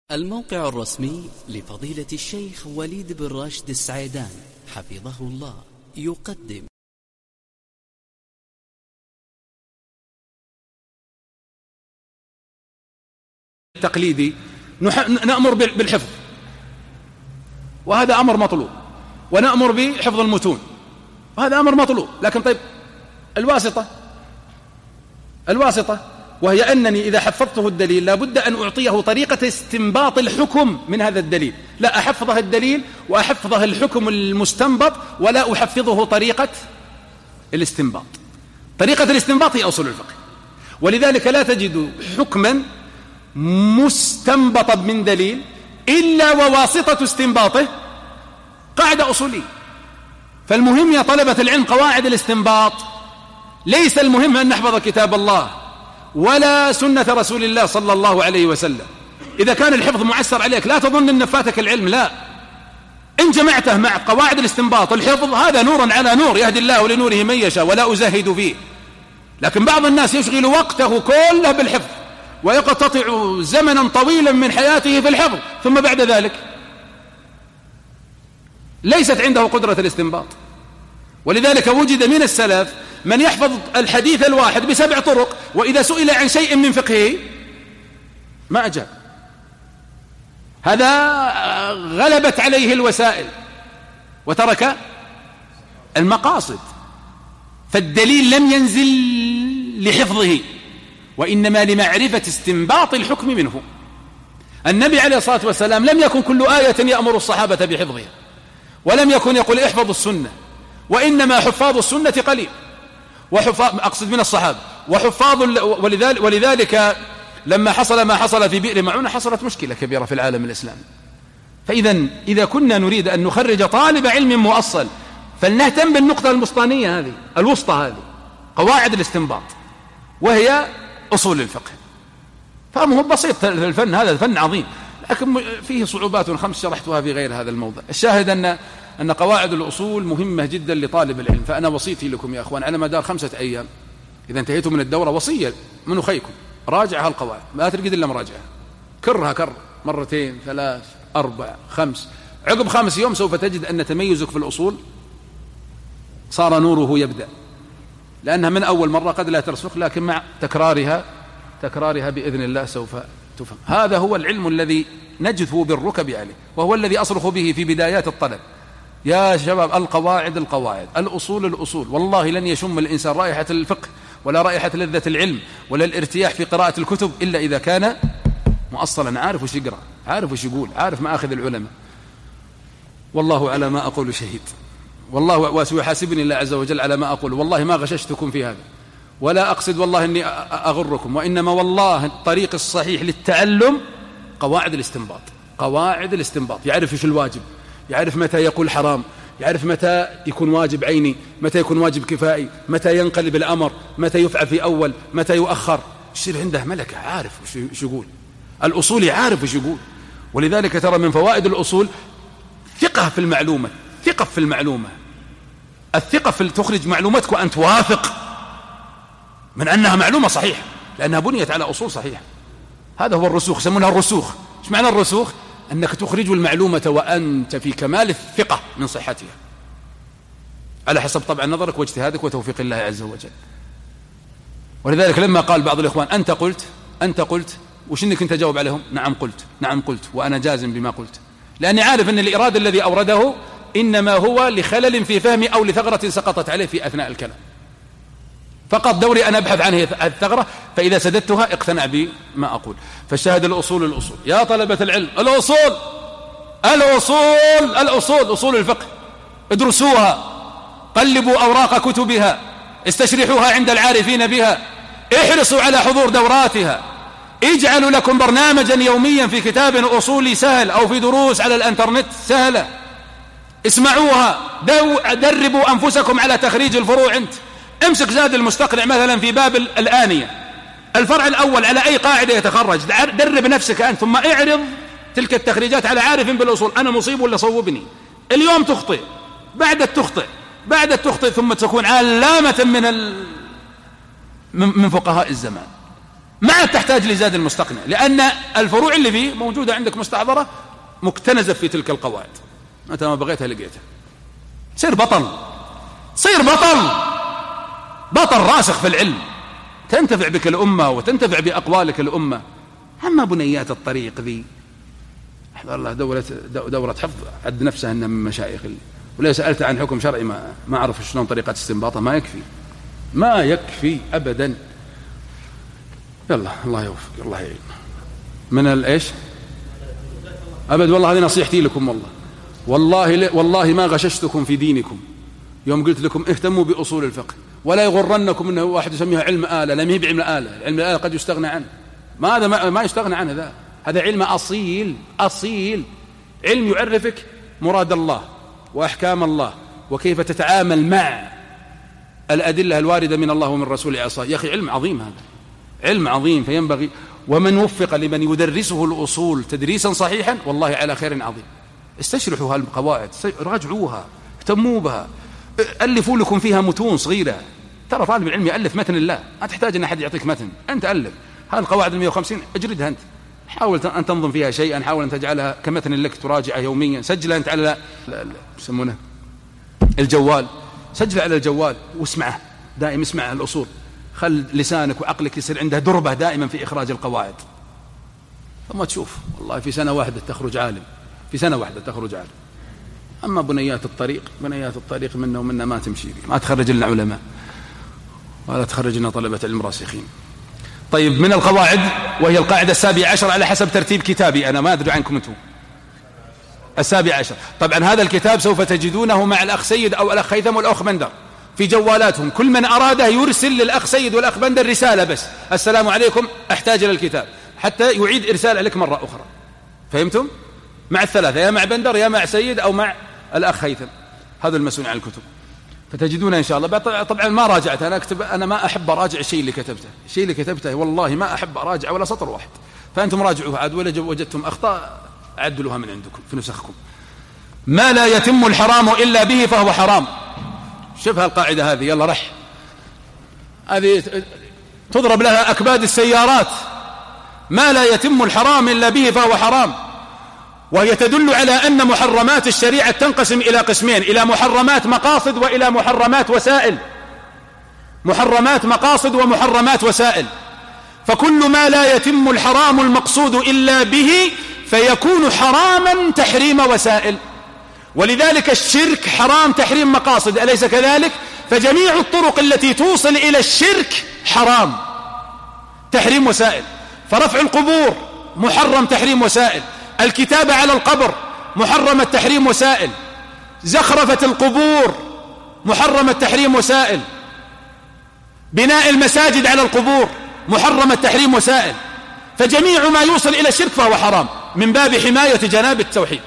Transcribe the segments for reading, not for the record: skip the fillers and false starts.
الموقع الرسمي لفضيلة الشيخ وليد بن راشد السعيدان حفظه الله يقدم التقليدي نأمر بالحفظ، وهذا أمر مطلوب، ونأمر بحفظ المتون، وهذا أمر مطلوب. لكن طيب الواسطة وهي أنني إذا حفظته الدليل لابد أن أعطيه طريقة استنباط الحكم من هذا الدليل، لا أحفظه الدليل وأحفظه الحكم المستنبط، ولا أحفظه طريقة الاستنباط. طريقة الاستنباط هي أصول الفقه، ولذلك لا تجد حكما مستنبطا من دليل إلا وواسطة استنباطه قاعدة أصولية. فالمهم يا طلبة العلم قواعد الاستنباط، ليس المهم أن نحفظ كتاب الله ولا سنة رسول الله صلى الله عليه وسلم. إذا كان الحفظ معسر عليك لا تظن أن فاتك العلم، لا، إن جمعته مع قواعد الاستنباط الحفظ هذا نور على نور، يهدي الله لنوره من يشاء ولا أزهد فيه. لكن بعض الناس يشغل وقته كله بالحفظ ويقتطع زمنا طويلا من حياته في الحفظ، ثم بعد ذلك ليست عنده قدرة الاستنباط. ولذلك وجد من السلف من يحفظ الحديث الواحد ب7 طرق، وإذا سئل عن شيء من فقهه ما أجاب. هذا غلبت عليه الوسائل وترك المقاصد، فالدليل لم ينزل لحفظه وإنما لمعرفة استنباط الحكم منه. النبي عليه الصلاة والسلام لم يكن كل آية يأمر الصحابة بحفظها، ولم يكن يقول احفظوا السنة، وإنما حفاظ السنة قليل، أقصد من الصحابة، ولذلك لما حصل ما حصل في بئر معونة حصلت مشكلة كبيرة في العالم الإسلامي. إذا كنا نريد أن نخرج طالب علم مؤصل فلنهتم بالنقطة المسطانية هذه الوسطى، هذه قواعد الاستنباط وهي أصول الفقه. فهمه بسيط، الفن هذا فن عظيم لكن فيه صعوبات 5 شرحتها في غير هذا الموضع. الشاهد أن قواعد الأصول مهمة جدا لطالب العلم. فأنا وصيتي لكم يا أخوان على مدار 5 أيام إذا انتهيتم من الدورة، وصية من أخيكم، راجع هالقواعد، ما ترقد إلا مراجعها، كرها 2 مرتين 3 4 5. عقب 5 يوم سوف تجد أن تميزك في الأصول صار نوره يبدأ، لأنها من أول مرة قد لا ترسخ، لكن مع تكرارها بإذن الله سوف تفهم. هذا هو العلم الذي نجثو بالركب عليه، وهو الذي أصرخ به في بدايات الطلب. يا شباب القواعد الأصول، والله لن يشم الإنسان رائحة الفقه ولا رائحة لذة العلم ولا الارتياح في قراءة الكتب إلا إذا كان مؤصلا، عارف وش يقرأ، عارف وش يقول، عارف مآخذ العلماء. والله على ما أقول شهيد، والله وسيحاسبني الله عز وجل على ما أقول. والله ما غششتكم في هذا ولا أقصد والله أني أغركم، وإنما والله الطريق الصحيح للتعلم قواعد الاستنباط. يعرف إيش الواجب، يعرف متى يقول حرام، يعرف متى يكون واجب عيني، متى يكون واجب كفائي، متى ينقلب الأمر، متى يفعل في أول، متى يؤخر. يصير عنده ملكة، عارف وش يقول، الأصول عارف وش يقول. ولذلك ترى من فوائد الأصول ثقة في المعلومة، الثقة في تخرج معلومتك وأنت واثق من أنها معلومة صحيحة، لأنها بنيت على أصول صحيحة. هذا هو الرسوخ، يسمونها الرسوخ. إيش معنى الرسوخ؟ أنك تخرج المعلومة وأنت في كمال الثقة من صحتها، على حسب طبعا نظرك واجتهادك وتوفيق الله عز وجل. ولذلك لما قال بعض الإخوان أنت قلت وش إنك أنت جاوب عليهم؟ نعم قلت وأنا جازم بما قلت، لأني عارف أن الإراد الذي أورده إنما هو لخلل في فهمي أو لثغرة سقطت عليه في أثناء الكلام، فقط دوري أن أبحث عنه الثغرة، فإذا سددتها اقتنع بما أقول. فالشاهد الأصول يا طلبة العلم، أصول الفقه ادرسوها، قلبوا أوراق كتبها، استشرحوها عند العارفين بها، احرصوا على حضور دوراتها، اجعلوا لكم برنامجا يوميا في كتاب أصولي سهل أو في دروس على الانترنت سهلة، اسمعوها، دربوا أنفسكم على تخريج الفروع. انت امسك زاد المستقنع مثلا في باب الآنية، الفرع الأول على أي قاعدة يتخرج، درب نفسك أنت، ثم اعرض تلك التخريجات على عارف بالأصول، أنا مصيب ولا صوبني. اليوم تخطئ، بعد التخطئ ثم تكون علامة من فقهاء الزمان. ما عاد تحتاج لزاد المستقنع، لأن الفروع اللي فيه موجودة عندك مستحضرة مكتنزة في تلك القواعد، أنت ما بغيتها لقيتها. صير بطل، صير بطل راسخ في العلم، تنتفع بك الأمة وتنتفع بأقوالك الأمة. أما بنيات الطريق ذي أحضر الله دورة حفظ عد نفسها أنها من مشايخ، ولو سألت عن حكم شرعي ما أعرف شلون طريقة استنباطه، ما يكفي أبدا. يلا الله يوفق، الله يعين. من الإيش أبد، والله هذه نصيحتي لكم، والله ما غششتكم في دينكم يوم قلت لكم اهتموا بأصول الفقه، ولا يغرنكم أنه واحد يسميها علم آلة. لم هي بعلم آلة، علم الآلة قد يستغنى عنه، ما يستغنى عنه، هذا علم أصيل، علم يعرفك مراد الله وأحكام الله وكيف تتعامل مع الأدلة الواردة من الله ومن رسوله عصاه. يا أخي علم عظيم، هذا علم عظيم، فينبغي ومن وفق لمن يدرسه الأصول تدريسا صحيحا والله على خير عظيم. استشرحوا هالقواعد، راجعوها، اهتموا بها، ألفوا لكم فيها متون صغيرة. ترى طالب العلم يألف متن الله، ما تحتاج أن أحد يعطيك متن، أنت ألف هالقواعد 150 اجردها أنت، حاول أن تنظم فيها شيئا، حاول أن تجعلها كمتن لك تراجعه يوميا، سجلها أنت على يسمونه الجوال، سجل على الجوال واسمعه دائما، اسمع الأصول، خل لسانك وعقلك يصير عنده دربة دائما في إخراج القواعد، ثم تشوف والله في سنة واحدة تخرج عالم، في سنة واحدة تخرج عالم. أما بنيات الطريق منا ومنا ما تمشي، ما تخرج لنا علماء ولا تخرج لنا طلبة علم راسخين. طيب من القواعد، وهي القاعدة 17 على حسب ترتيب كتابي، أنا ما أدري عنكم أنتم، 17. طبعا هذا الكتاب سوف تجدونه مع الأخ سيد أو الأخ هيثم والأخ بندر في جوالاتهم، كل من أراده يرسل للأخ سيد والأخ بندر رسالة بس، السلام عليكم أحتاج إلى الكتاب، حتى يعيد إرسال لك مرة أخرى. فهمتم؟ مع الثلاثة، يا مع بندر يا مع سيد أو مع الأخ هيثم، هذا المسؤول عن الكتب، فتجدون إن شاء الله. طبعا ما راجعت، أنا ما أحب أراجع الشيء اللي كتبته، والله ما أحب أراجع ولا سطر واحد، فأنتم راجعوه عاد، ولا وجدتم أخطاء عدلوها من عندكم في نسخكم. ما لا يتم الحرام إلا به فهو حرام. شوف هالقاعدة هذه، يلا رح، هذه تضرب لها أكباد السيارات. ما لا يتم الحرام إلا به فهو حرام، وهي تدل على أن محرمات الشريعة تنقسم إلى قسمين، إلى محرمات مقاصد وإلى محرمات وسائل. محرمات مقاصد ومحرمات وسائل. فكل ما لا يتم الحرام المقصود إلا به فيكون حراما تحريم وسائل، ولذلك الشرك حرام تحريم مقاصد، أليس كذلك؟ فجميع الطرق التي توصل إلى الشرك حرام تحريم وسائل. فرفع القبور محرم تحريم وسائل، الكتابة على القبر محرم التحريم وسائل، زخرفة القبور محرم التحريم وسائل، بناء المساجد على القبور محرم التحريم وسائل. فجميع ما يوصل إلى الشرك فهو حرام من باب حماية جناب التوحيد.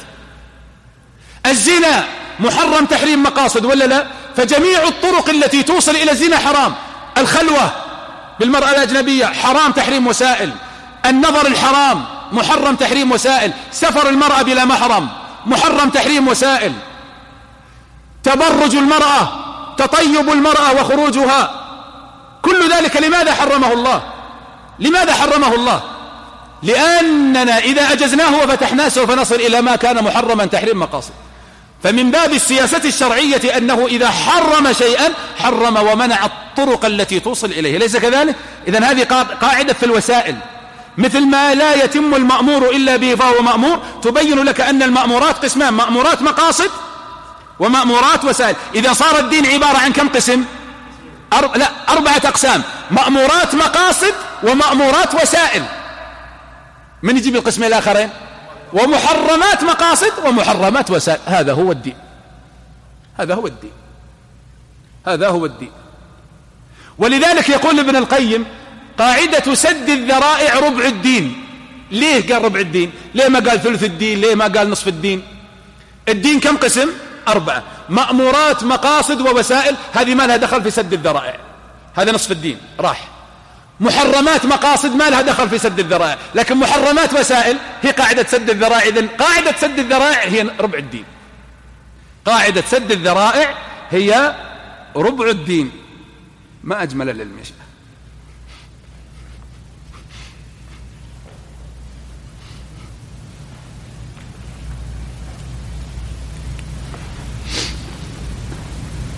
الزنا محرم تحريم مقاصد ولا لا؟ فجميع الطرق التي توصل إلى الزنا حرام. الخلوة بالمرأة الأجنبية حرام تحريم وسائل، النظر الحرام محرم تحريم وسائل، سفر المرأة بلا محرم محرم تحريم وسائل، تبرج المرأة، تطيب المرأة وخروجها، كل ذلك لماذا حرمه الله؟ لماذا حرمه الله؟ لأننا إذا أجزناه وفتحناه سوف نصل إلى ما كان محرما تحريم مقاصد. فمن باب السياسة الشرعية أنه إذا حرم شيئا حرم ومنع الطرق التي توصل إليه، ليس كذلك؟ إذن هذه قاعدة في الوسائل، مثل ما لا يتم المأمور إلا به فهو مأمور، تبين لك أن المأمورات قسمان، مأمورات مقاصد ومأمورات وسائل. إذا صار الدين عبارة عن كم قسم؟ 4 أقسام، مأمورات مقاصد ومأمورات وسائل. من يجيب القسمين الآخرين؟ ومحرمات مقاصد ومحرمات وسائل. هذا هو الدين، هذا هو الدين، هذا هو الدين. ولذلك يقول ابن القيم قاعدة سد الذرائع ربع الدين. ليه قال ربع الدين؟ ليه ما قال ثلث الدين؟ ليه ما قال نصف الدين؟ الدين كم قسم؟ 4، مأمورات مقاصد ووسائل، هذه ما لها دخل في سد الذرائع، هذا نصف الدين راح. محرمات مقاصد ما لها دخل في سد الذرائع، لكن محرمات وسائل هي قاعدة سد الذرائع. إذن قاعدة سد الذرائع هي ربع الدين، قاعدة سد الذرائع هي ربع الدين. ما أجمل العلم يا شيخ،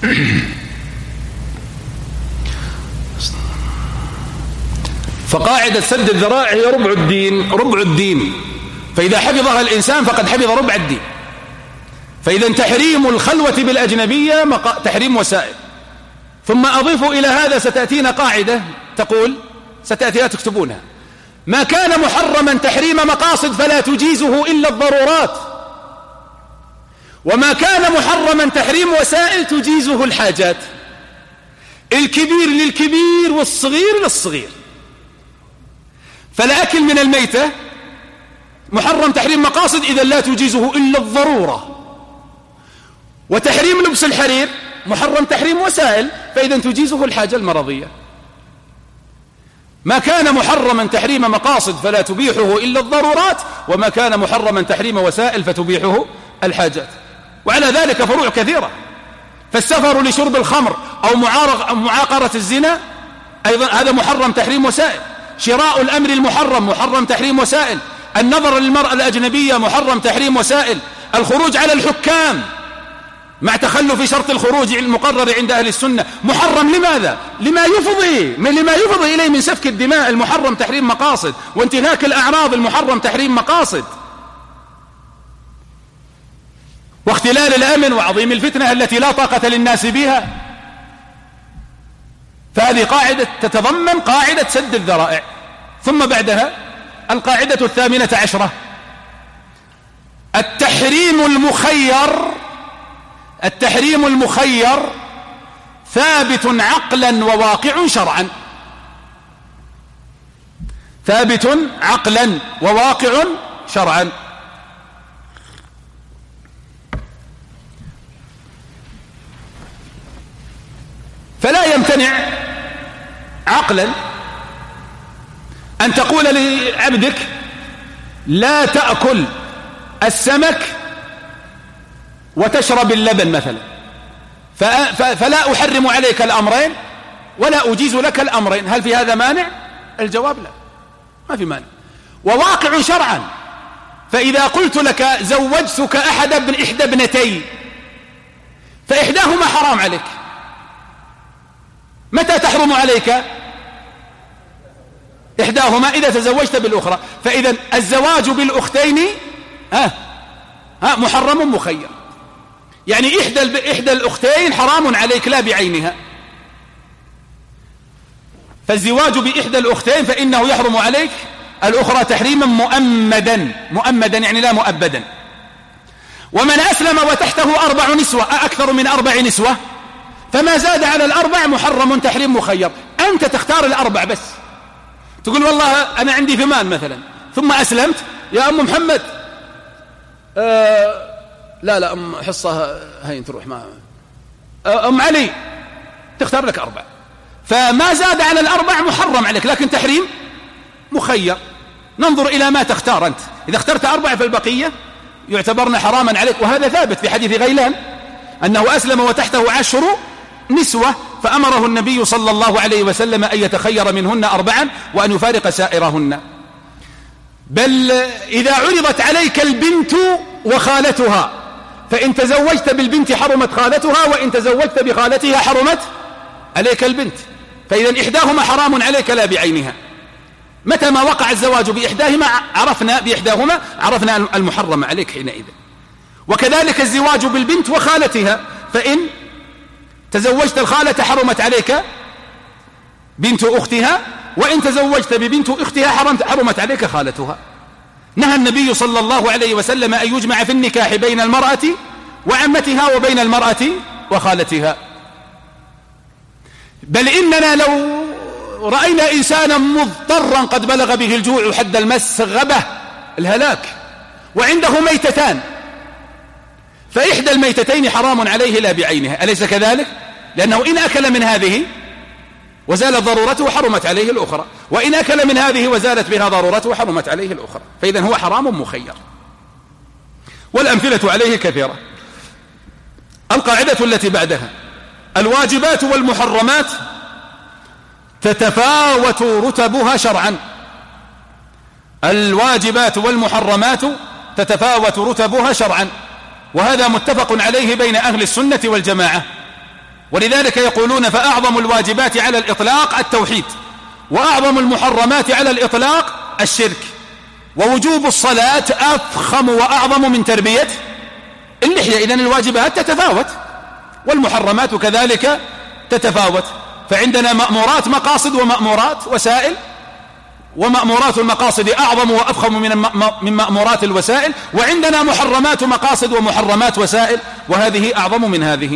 فقاعدة سد الذرائع هي ربع الدين، فإذا حفظها الإنسان فقد حفظ ربع الدين. فإذا تحريم الخلوة بالأجنبية تحريم وسائل. ثم أضيف إلى هذا ستأتينا قاعدة تقول، ستأتيها تكتبونها: ما كان محرما تحريم مقاصد فلا تجيزه إلا الضرورات، وما كان محرما تحريم وسائل تجيزه الحاجات. الكبير للكبير والصغير للصغير. فالأكل من الميتة محرم تحريم مقاصد إذا لا تجيزه إلا الضرورة، وتحريم لبس الحرير محرم تحريم وسائل فإذا تجيزه الحاجة المرضية. ما كان محرما تحريم مقاصد فلا تبيحه إلا الضرورات، وما كان محرما تحريم وسائل فتبيحه الحاجات. وعلى ذلك فروع كثيرة. فالسفر لشرب الخمر أو معاقرة الزنا أيضا هذا محرم تحريم وسائل. شراء الأمر المحرم محرم تحريم وسائل. النظر للمرأة الأجنبية محرم تحريم وسائل. الخروج على الحكام مع تخلف شرط الخروج المقرر عند أهل السنة محرم. لماذا؟ لما يفضي إليه من سفك الدماء المحرم تحريم مقاصد، وانتهاك الأعراض المحرم تحريم مقاصد، واختلال الأمن وعظيم الفتنة التي لا طاقة للناس بها. فهذه قاعدة تتضمن قاعدة سد الذرائع. ثم بعدها القاعدة 18: التحريم المخير ثابت عقلا وواقع شرعا. ثابت عقلا وواقع شرعا. فلا يمتنع عقلا أن تقول لعبدك لا تأكل السمك وتشرب اللبن مثلا، فلا أحرم عليك الأمرين ولا أجيز لك الأمرين. هل في هذا مانع؟ الجواب لا، ما في مانع. وواقع شرعا، فإذا قلت لك زوجتك إحدى ابنتي فإحداهما حرام عليك، متى تحرم عليك إحداهما؟ إذا تزوجت بالأخرى. فإذا الزواج بالأختين محرم مخير، يعني إحدى الأختين حرام عليك لا بعينها. فالزواج بإحدى الأختين فإنه يحرم عليك الأخرى تحريما مؤمدا يعني لا مؤبدا. ومن أسلم وتحته 4 نسوة أكثر من 4 نسوة فما زاد على 4 محرم تحريم مخير. أنت تختار 4 بس. تقول والله أنا عندي 8 مثلا ثم أسلمت، يا أم محمد لا أم حصة هين تروح مع أم علي، تختار لك 4. فما زاد على 4 محرم عليك، لكن تحريم مخير. ننظر إلى ما تختار أنت. إذا اخترت 4 فالبقية يعتبرن حراما عليك. وهذا ثابت في حديث غيلان أنه أسلم وتحته 10 نسوة فأمره النبي صلى الله عليه وسلم أن يتخير منهن 4 وأن يفارق سائرهن. بل إذا عرضت عليك البنت وخالتها فإن تزوجت بالبنت حرمت خالتها، وإن تزوجت بخالتها حرمت عليك البنت. فإذا إحداهما حرام عليك لا بعينها. متى ما وقع الزواج بإحداهما عرفنا المحرم عليك حينئذ. وكذلك الزواج بالبنت وخالتها، فإن تزوجت الخالة حرمت عليك بنت أختها، وإن تزوجت ببنت أختها حرمت عليك خالتها. نهى النبي صلى الله عليه وسلم أن يجمع في النكاح بين المرأة وعمتها وبين المرأة وخالتها. بل إننا لو رأينا إنسانا مضطرا قد بلغ به الجوع حد المسغبة الهلاك وعنده ميتتان، فإحدى الميتتين حرام عليه لا بعينها، أليس كذلك؟ لأنه إن أكل من هذه وزالت ضرورته حرمت عليه الأخرى، وإن أكل من هذه وزالت بها ضرورته حرمت عليه الأخرى. فإذا هو حرام مخير، والأمثلة عليه كثيرة. القاعدة التي بعدها: الواجبات والمحرمات تتفاوت رتبها شرعا. الواجبات والمحرمات تتفاوت رتبها شرعا، وهذا متفق عليه بين أهل السنة والجماعة. ولذلك يقولون فأعظم الواجبات على الإطلاق التوحيد، وأعظم المحرمات على الإطلاق الشرك، ووجوب الصلاة أفخم وأعظم من تربية اللحية. إذن الواجبات تتفاوت والمحرمات كذلك تتفاوت. فعندنا مأمورات مقاصد ومأمورات وسائل، ومأمورات المقاصد أعظم وأفخم من مأمورات الوسائل، وعندنا محرمات مقاصد ومحرمات وسائل، وهذه أعظم من هذه.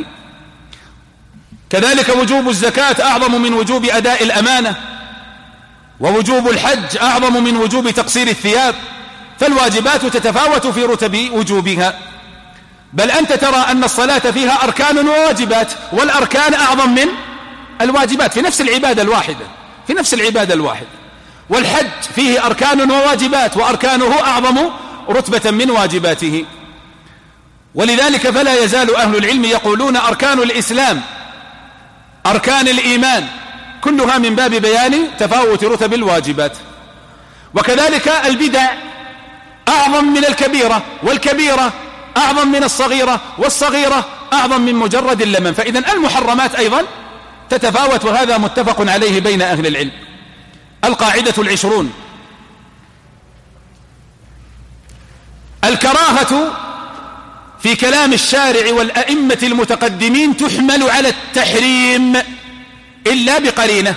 كذلك وجوب الزكاة أعظم من وجوب أداء الأمانة، ووجوب الحج أعظم من وجوب تقصير الثياب. فالواجبات تتفاوت في رتب وجوبها، بل أنت ترى أن الصلاة فيها أركان وواجبات، والأركان أعظم من الواجبات في نفس العبادة الواحدة. والحج فيه أركان وواجبات، وأركانه أعظم رتبة من واجباته. ولذلك فلا يزال أهل العلم يقولون أركان الإسلام، أركان الإيمان، كلها من باب بيان تفاوت رتب الواجبات. وكذلك البدع أعظم من الكبيرة، والكبيرة أعظم من الصغيرة، والصغيرة أعظم من مجرد اللمم. فإذن المحرمات أيضا تتفاوت، وهذا متفق عليه بين أهل العلم. القاعدة 20: الكراهة في كلام الشارع والأئمة المتقدمين تحمل على التحريم إلا بقرينة.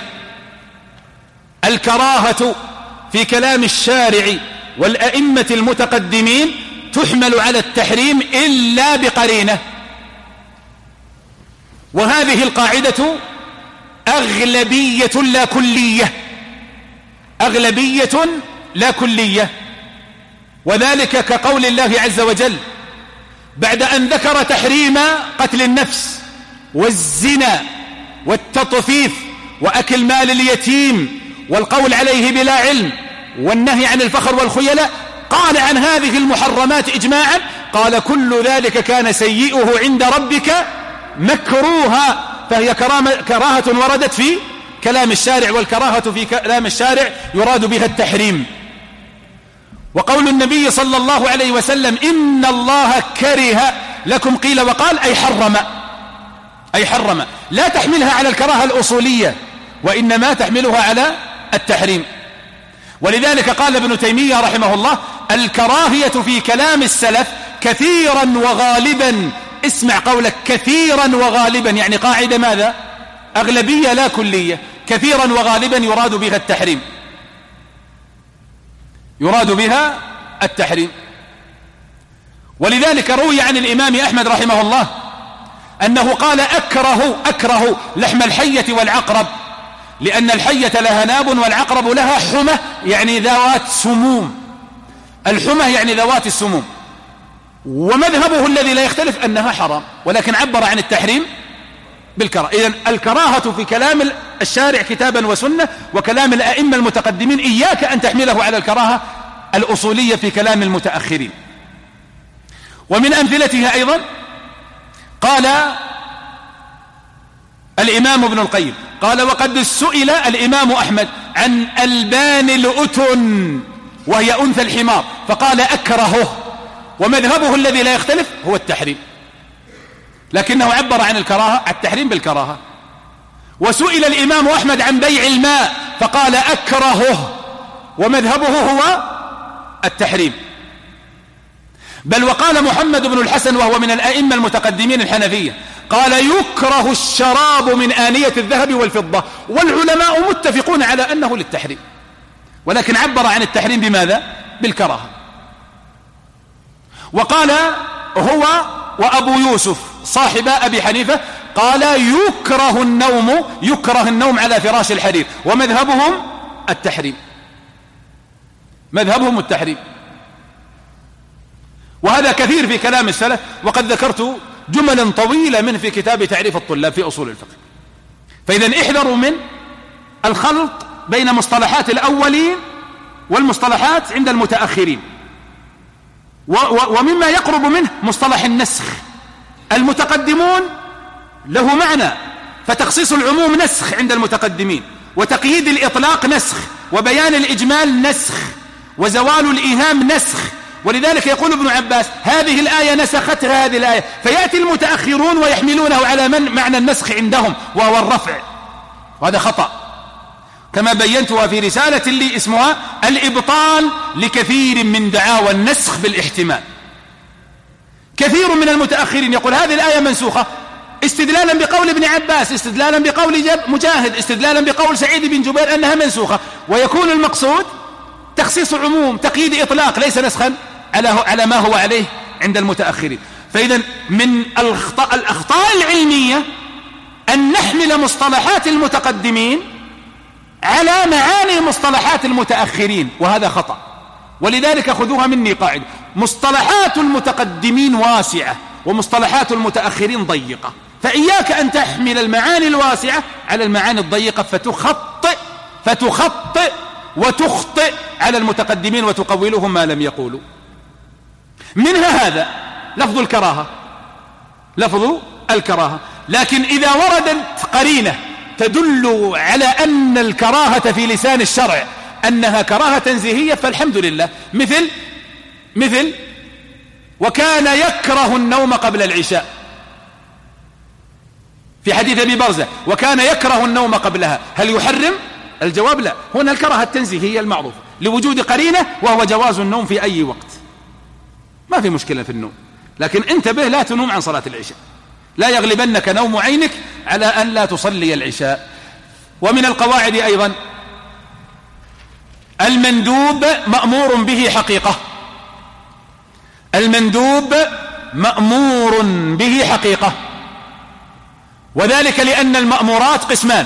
الكراهة في كلام الشارع والأئمة المتقدمين تحمل على التحريم إلا بقرينة. وهذه القاعدة أغلبية لا كلية، أغلبية لا كلية. وذلك كقول الله عز وجل بعد أن ذكر تحريم قتل النفس والزنا والتطفيف وأكل مال اليتيم والقول عليه بلا علم والنهي عن الفخر والخيلاء، قال عن هذه المحرمات إجماعا، قال كل ذلك كان سيئه عند ربك مكروها. فهي كراهة وردت في كلام الشارع، والكراهة في كلام الشارع يراد بها التحريم. وقول النبي صلى الله عليه وسلم إن الله كره لكم قيل وقال أي حرم، لا تحملها على الكراهة الأصولية، وإنما تحملها على التحريم. ولذلك قال ابن تيمية رحمه الله الكراهية في كلام السلف كثيرا وغالبا. اسمع قولك كثيرا وغالبا، يعني قاعدة ماذا؟ أغلبية لا كلية. كثيرا وغالبا يراد بها التحريم، يراد بها التحريم. ولذلك روي عن الإمام أحمد رحمه الله أنه قال أكره لحم الحية والعقرب، لأن الحية لها ناب والعقرب لها حمى، يعني ذوات سموم. الحمى يعني ذوات السموم. ومذهبه الذي لا يختلف أنها حرام، ولكن عبر عن التحريم بالكراهة. إذن الكراهة في كلام الشارع كتابا وسنة، وكلام الأئمة المتقدمين إياك أن تحمله على الكراهة الأصولية في كلام المتأخرين. ومن أمثلتها أيضا قال الإمام ابن القيم قال وقد سئل الإمام أحمد عن ألبان الأتن وهي أنثى الحمار فقال أكرهه، ومذهبه الذي لا يختلف هو التحريم، لكنه عبر عن الكراهة التحريم بالكراهة. وسئل الإمام أحمد عن بيع الماء فقال أكرهه، ومذهبه هو التحريم. بل وقال محمد بن الحسن وهو من الأئمة المتقدمين الحنفية قال يكره الشراب من آنية الذهب والفضة، والعلماء متفقون على أنه للتحريم، ولكن عبر عن التحريم بماذا؟ بالكراهة. وقال هو وأبو يوسف صاحب أبي حنيفة قال يكره النوم على فراش الحرير، ومذهبهم التحريم، مذهبهم التحريم. وهذا كثير في كلام السلف، وقد ذكرت جملا طويلة منه في كتاب تعريف الطلاب في أصول الفقه. فإذا احذروا من الخلط بين مصطلحات الأولين والمصطلحات عند المتأخرين. ومما يقرب منه مصطلح النسخ. المتقدمون له معنى، فتخصيص العموم نسخ عند المتقدمين، وتقييد الإطلاق نسخ، وبيان الإجمال نسخ، وزوال الإيهام نسخ، ولذلك يقول ابن عباس هذه الآية نسختها هذه الآية، فيأتي المتأخرون ويحملونه على معنى النسخ عندهم وهو الرفع، وهذا خطأ، كما بينتها في رسالة لي اسمها الإبطال لكثير من دعاوى النسخ بالاحتمال. كثير من المتأخرين يقول هذه الآية منسوخة استدلالا بقول ابن عباس، استدلالا بقول مجاهد، استدلالا بقول سعيد بن جبير أنها منسوخة، ويكون المقصود تخصيص عموم، تقييد إطلاق، ليس نسخا على ما هو عليه عند المتأخرين. فإذا من الأخطاء العلمية أن نحمل مصطلحات المتقدمين على معاني مصطلحات المتأخرين، وهذا خطأ. ولذلك خذوها مني قاعدة: مصطلحات المتقدمين واسعة ومصطلحات المتأخرين ضيقة، فإياك أن تحمل المعاني الواسعة على المعاني الضيقة فتخطئ وتخطئ على المتقدمين وتقولهم ما لم يقولوا. منها هذا لفظ الكراهة، لكن إذا وردت قرينة تدل على أن الكراهة في لسان الشرع أنها كراهة تنزيهية فالحمد لله، مثل وكان يكره النوم قبل العشاء في حديث أبي برزة، وكان يكره النوم قبلها، هل يحرم؟ الجواب لا، هنا الكراهة التنزيهية المعروفة لوجود قرينة، وهو جواز النوم في أي وقت، ما في مشكلة في النوم، لكن انتبه لا تنوم عن صلاة العشاء، لا يغلبنك نوم عينك على أن لا تصلي العشاء. ومن القواعد أيضا المندوب مأمور به حقيقة، المندوب مأمور به حقيقة، وذلك لأن المأمورات قسمان،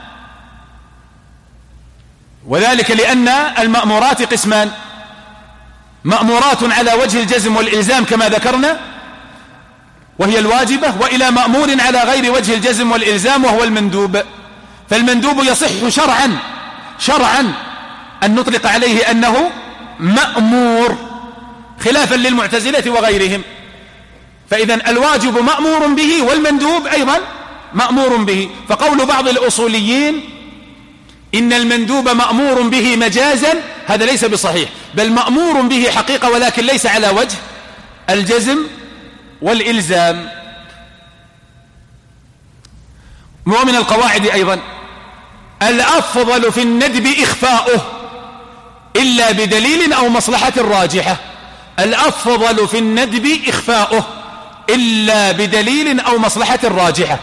مأمورات على وجه الجزم والإلزام كما ذكرنا وهي الواجبة، وإلى مأمور على غير وجه الجزم والإلزام وهو المندوب. فالمندوب يصح شرعا أن نطلق عليه أنه مأمور، خلافا للمعتزلة وغيرهم. فإذا الواجب مأمور به والمندوب أيضا مأمور به. فقول بعض الأصوليين إن المندوب مأمور به مجازا هذا ليس بصحيح، بل مأمور به حقيقة، ولكن ليس على وجه الجزم والإلزام. ومن القواعد أيضا الأفضل في الندب إخفاؤه إلا بدليل أو مصلحة راجحة، الأفضل في الندب إخفاؤه إلا بدليل أو مصلحة راجحة.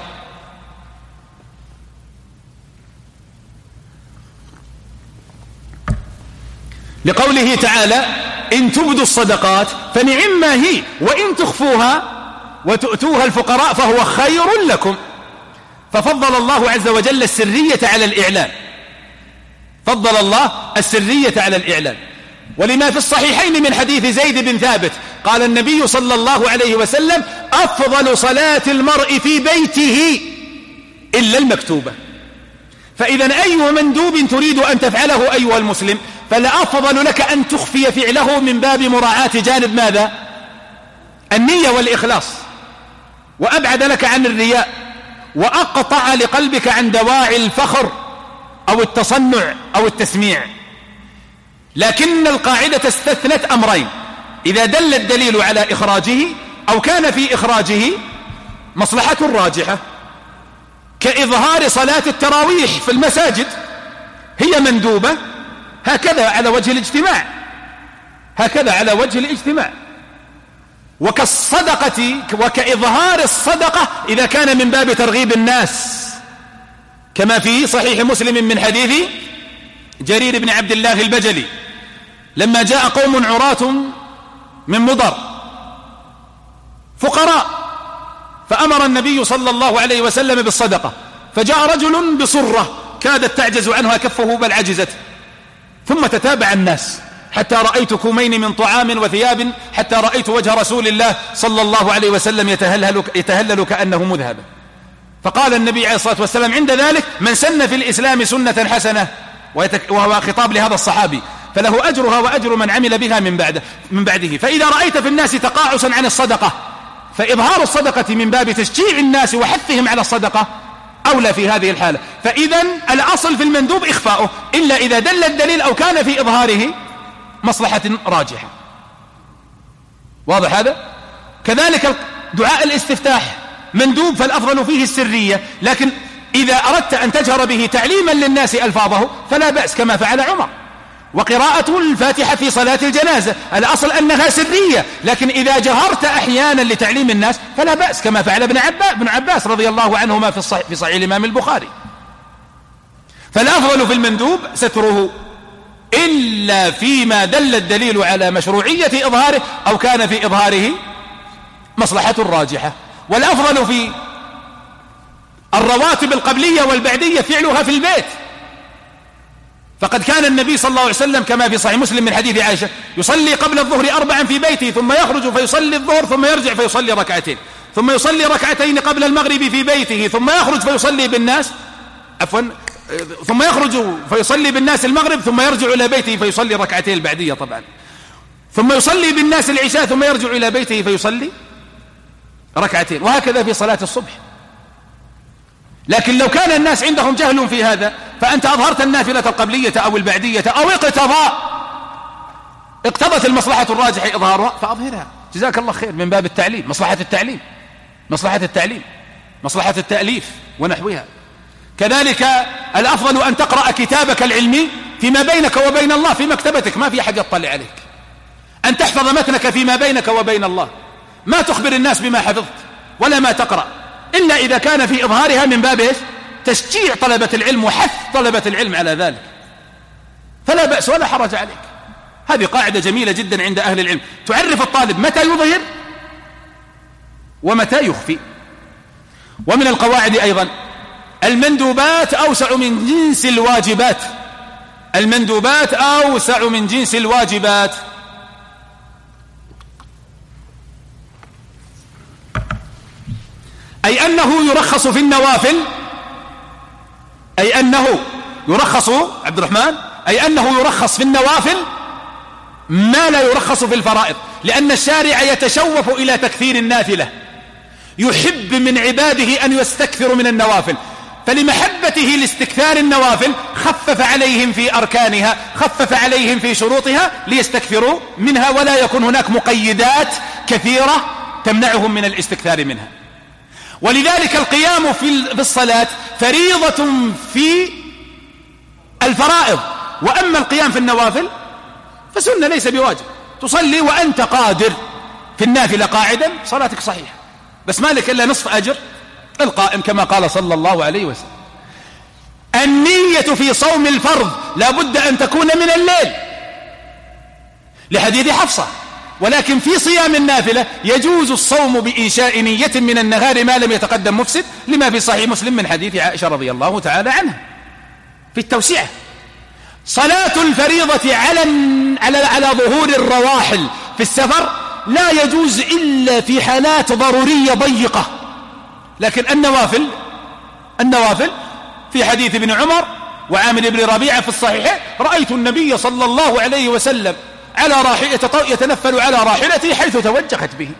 لقوله تعالى إن تبدوا الصدقات فنعما هي وإن تخفوها وتؤتوها الفقراء فهو خير لكم. ففضل الله عز وجل السرية على الإعلان، فضل الله السرية على الإعلان. ولما في الصحيحين من حديث زيد بن ثابت قال النبي صلى الله عليه وسلم أفضل صلاة المرء في بيته إلا المكتوبة. فإذا أي مندوب تريد أن تفعله أيها المسلم فلأفضل لك أن تخفي فعله من باب مراعاة جانب ماذا؟ النية والإخلاص، وأبعد لك عن الرياء، وأقطع لقلبك عن دواعي الفخر أو التصنع أو التسميع. لكن القاعدة استثنت أمرين: إذا دل الدليل على إخراجه أو كان في إخراجه مصلحة راجحة، كإظهار صلاة التراويح في المساجد هي مندوبة هكذا على وجه الاجتماع، هكذا على وجه الاجتماع، وكالصدقة وكإظهار الصدقة إذا كان من باب ترغيب الناس، كما في صحيح مسلم من حديث جرير بن عبد الله البجلي لما جاء قوم عراة من مضر فقراء، فأمر النبي صلى الله عليه وسلم بالصدقة، فجاء رجل بصرة كادت تعجز عنها كفه بل عجزت، ثم تتابع الناس حتى رأيت كومين من طعام وثياب، حتى رأيت وجه رسول الله صلى الله عليه وسلم يتهلل كأنه مذهب. فقال النبي عليه الصلاة والسلام عند ذلك: من سن في الإسلام سنة حسنة، وهو خطاب لهذا الصحابي، فله أجرها وأجر من عمل بها من بعده. فإذا رأيت في الناس تقاعسا عن الصدقة فإظهار الصدقة من باب تشجيع الناس وحثهم على الصدقة أولى في هذه الحالة. فإذا الأصل في المندوب إخفاؤه إلا إذا دل الدليل أو كان في إظهاره مصلحة راجحة. واضح هذا؟ كذلك دعاء الاستفتاح مندوب فالأفضل فيه السرية، لكن إذا أردت أن تجهر به تعليما للناس ألفاظه فلا بأس كما فعل عمر. وقراءة الفاتحة في صلاة الجنازة الأصل أنها سرية، لكن إذا جهرت أحيانا لتعليم الناس فلا بأس كما فعل ابن عباس رضي الله عنهما في صحيح الإمام البخاري. فالأفضل في المندوب ستره إلا فيما دل الدليل على مشروعية إظهاره أو كان في إظهاره مصلحة راجحة. والأفضل في الرواتب القبلية والبعدية فعلها في البيت، فقد كان النبي صلى الله عليه وسلم كما في صحيح مسلم من حديث عائشة يصلي قبل الظهر 4 في بيته، ثم يخرج فيصلي الظهر، ثم يرجع فيصلي ركعتين، ثم يصلي ركعتين قبل المغرب في بيته، ثم يخرج فيصلي بالناس ثم يخرج فيصلي بالناس المغرب، ثم يرجع إلى بيته فيصلي ركعتين البعدية طبعا، ثم يصلي بالناس العشاء، ثم يرجع إلى بيته فيصلي ركعتين، وهكذا في صلاة الصبح. لكن لو كان الناس عندهم جهل في هذا فأنت أظهرت النافلة القبلية أو البعدية أو اقتضت المصلحة الراجحة إظهارها فأظهرها، جزاك الله خير، من باب التعليم، مصلحة التعليم، مصلحة التأليف ونحوها. كذلك الأفضل أن تقرأ كتابك العلمي فيما بينك وبين الله في مكتبتك، ما في أحد يطلع عليك، أن تحفظ متنك فيما بينك وبين الله، ما تخبر الناس بما حفظت ولا ما تقرأ، إلا إذا كان في إظهارها من باب تشجيع طلبة العلم وحث طلبة العلم على ذلك، فلا بأس ولا حرج عليك. هذه قاعدة جميلة جدا عند أهل العلم، تعرف الطالب متى يظهر ومتى يخفي. ومن القواعد أيضا المندوبات أوسع من جنس الواجبات، المندوبات أوسع من جنس الواجبات. أي أنه يرخص في النوافل، أي أنه يرخص عبد الرحمن، أي أنه يرخص في النوافل ما لا يرخص في الفرائض، لأن الشارع يتشوف إلى تكثير النافلة، يحب من عباده أن يستكثروا من النوافل، فلمحبته لاستكثار النوافل خفف عليهم في أركانها، خفف عليهم في شروطها ليستكثروا منها، ولا يكون هناك مقيدات كثيرة تمنعهم من الاستكثار منها. ولذلك القيام في الصلاة فريضة في الفرائض، وأما القيام في النوافل فسنة ليس بواجب، تصلي وأنت قادر في النافلة قاعدا صلاتك صحيحة، بس مالك إلا نصف أجر القائم كما قال صلى الله عليه وسلم. النية في صوم الفرض لا بد أن تكون من الليل لحديث حفصة، ولكن في صيام النافلة يجوز الصوم بإنشاء نية من النهار ما لم يتقدم مفسد، لما في صحيح مسلم من حديث عائشة رضي الله تعالى عنها في التوسعة. صلاة الفريضة على ظهور الرواحل في السفر لا يجوز إلا في حالات ضرورية ضيقة، لكن النوافل في حديث ابن عمر وعامر بن ربيعة في الصحيح: رأيت النبي صلى الله عليه وسلم على يتنفل على راحلته حيث توجهت به.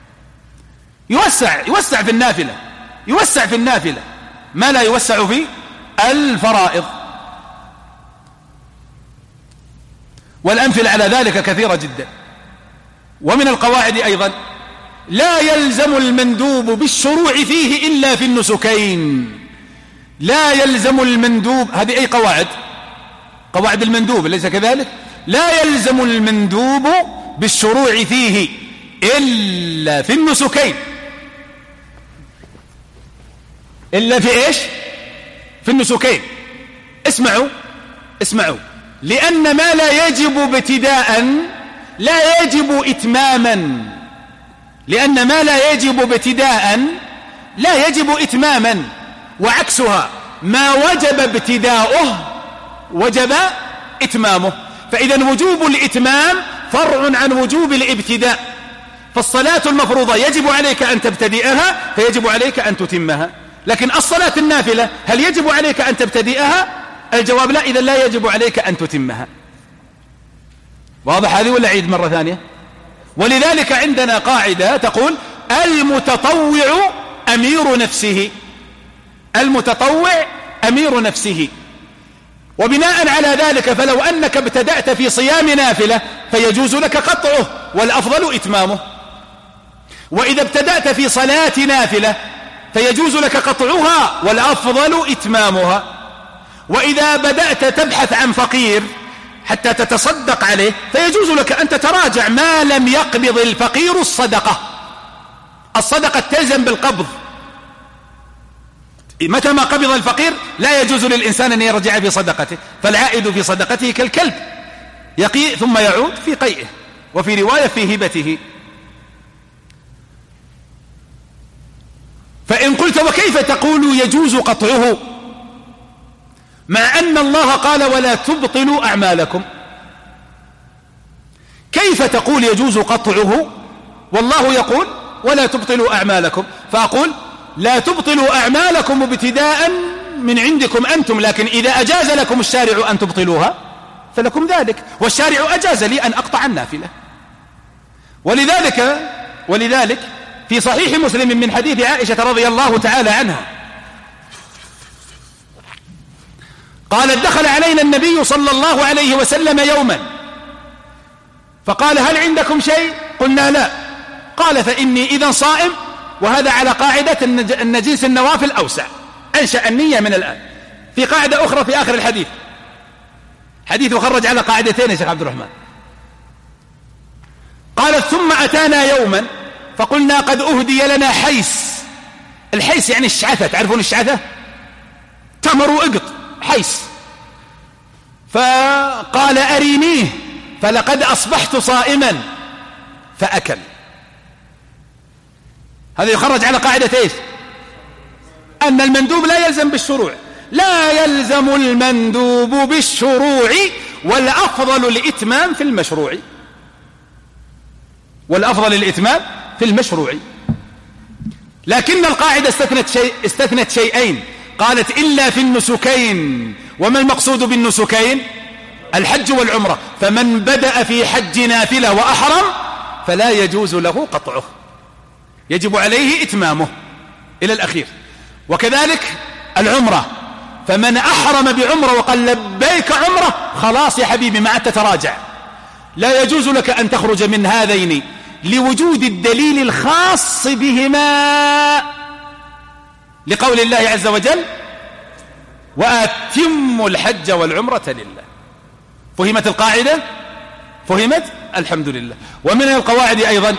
يوسع في النافلة ما لا يوسع في الفرائض. والأمثلة على ذلك كثيرة جدا. ومن القواعد أيضا لا يلزم المندوب بالشروع فيه إلا في النسكين. لا يلزم المندوب، هذه أي قواعد المندوب ليس كذلك؟ لا يلزم المندوب بالشروع فيه إلا في النسكين. إلا في إيش؟ في النسكين. اسمعوا، لأن ما لا يجب ابتداء لا يجب إتماما، لأن ما لا يجب ابتداء لا يجب إتماما، وعكسها ما وجب ابتداؤه وجب إتمامه. فإذا وجوب الإتمام فرع عن وجوب الابتداء، فالصلاة المفروضة يجب عليك أن تبتدئها فيجب عليك أن تتمها، لكن الصلاة النافلة هل يجب عليك أن تبتدئها؟ الجواب لا، إذا لا يجب عليك أن تتمها. واضح هذه ولا عيد مرة ثانية؟ ولذلك عندنا قاعدة تقول: المتطوع أمير نفسه. المتطوع أمير نفسه. وبناء على ذلك فلو أنك ابتدأت في صيام نافلة فيجوز لك قطعه والأفضل إتمامه، وإذا ابتدأت في صلاة نافلة فيجوز لك قطعها والأفضل إتمامها. وإذا بدأت تبحث عن فقير حتى تتصدق عليه فيجوز لك أن تتراجع ما لم يقبض الفقير الصدقة. الصدقة تلزم بالقبض، متى ما قبض الفقير لا يجوز للإنسان أن يرجع في صدقته، فالعائد في صدقته كالكلب يقيء ثم يعود في قيئه، وفي رواية في هبته. فإن قلت وكيف تقول يجوز قطعه مع أن الله قال ولا تبطلوا أعمالكم؟ كيف تقول يجوز قطعه والله يقول ولا تبطلوا أعمالكم؟ فأقول لا تبطلوا أعمالكم ابتداء من عندكم أنتم، لكن إذا أجاز لكم الشارع أن تبطلوها فلكم ذلك، والشارع أجاز لي أن أقطع النافلة. ولذلك في صحيح مسلم من حديث عائشة رضي الله تعالى عنها قالت دخل علينا النبي صلى الله عليه وسلم يوما فقال هل عندكم شيء؟ قلنا لا. قال فإني إذا صائم، وهذا على قاعدة أن جنس النوافل أوسع، أنشأ النية من الآن. في قاعدة أخرى في آخر الحديث، حديث يخرج على قاعدتين يا شيخ عبد الرحمن. قالت ثم أتانا يوما فقلنا قد أهدي لنا حيس. الحيس يعني الشعثة، تعرفون الشعثة؟ تمر وإقط، حيس. فقال أرينيه فلقد أصبحت صائما فأكل. هذا يخرج على قاعدة إيش؟ أن المندوب لا يلزم بالشروع، لا يلزم المندوب بالشروع، والأفضل الإتمام في المشروع، والأفضل الإتمام في المشروع. لكن القاعدة استثنت شيئين، قالت إلا في النسكين. وما المقصود بالنسكين؟ الحج والعمرة. فمن بدأ في حج نافلة وأحرم فلا يجوز له قطعه، يجب عليه إتمامه إلى الأخير. وكذلك العمرة، فمن أحرم بعمرة وقال لبيك عمرة خلاص يا حبيبي ما عاد تتراجع، لا يجوز لك أن تخرج من هذين لوجود الدليل الخاص بهما، لقول الله عز وجل وأتموا الحج والعمرة لله. فهمت القاعدة؟ فهمت؟ الحمد لله. ومن القواعد أيضا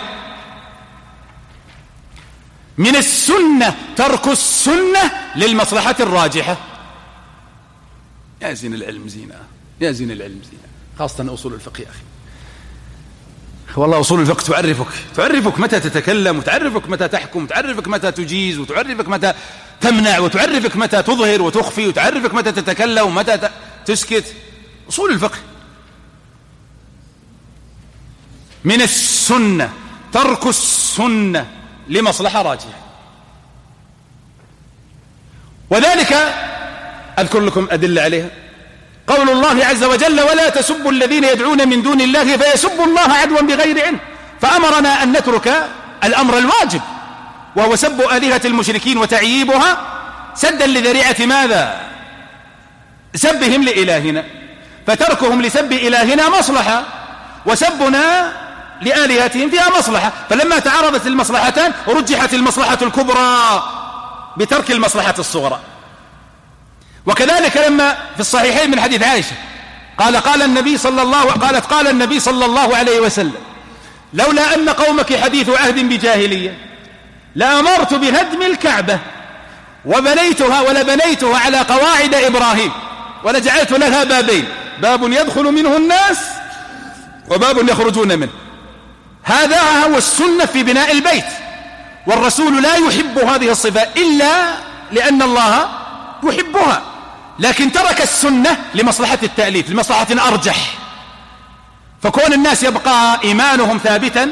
من السنة ترك السنة للمصلحة الراجحة. يا زين العلم زينة، يا زين العلم زينة، خاصة أصول الفقه يا أخي. والله أصول الفقه تعرفك متى تتكلم، وتعرفك متى تحكم، وتعرفك متى تجيز، وتعرفك متى تمنع، وتعرفك متى تظهر وتخفي، وتعرفك متى تتكلم ومتى تسكت. أصول الفقه. من السنة ترك السنة لمصلحة راجحة، وذلك أذكر لكم أدلة عليها. قول الله عز وجل ولا تسبوا الذين يدعون من دون الله فيسبوا الله عدوا بغير علم، فأمرنا أن نترك الأمر الواجب وهو سب آلهة المشركين وتعييبها سدا لذريعة ماذا؟ سبهم لإلهنا، فتركهم لسب إلهنا مصلحة، وسبنا لآلهتهم فيها مصلحة. فلما تعارضت المصلحتان رجحت المصلحة الكبرى بترك المصلحة الصغرى. وكذلك لما في الصحيحين من حديث عائشة قال النبي صلى الله عليه وسلم لولا أن قومك حديث عهد بجاهلية لأمرت بهدم الكعبة ولبنيتها على قواعد إبراهيم ولجعلت لها بابين، باب يدخل منه الناس وباب يخرجون منه. هذا هو السنة في بناء البيت، والرسول لا يحب هذه الصفة إلا لأن الله يحبها، لكن ترك السنة لمصلحة التأليف، لمصلحة أرجح. فكون الناس يبقى إيمانهم ثابتا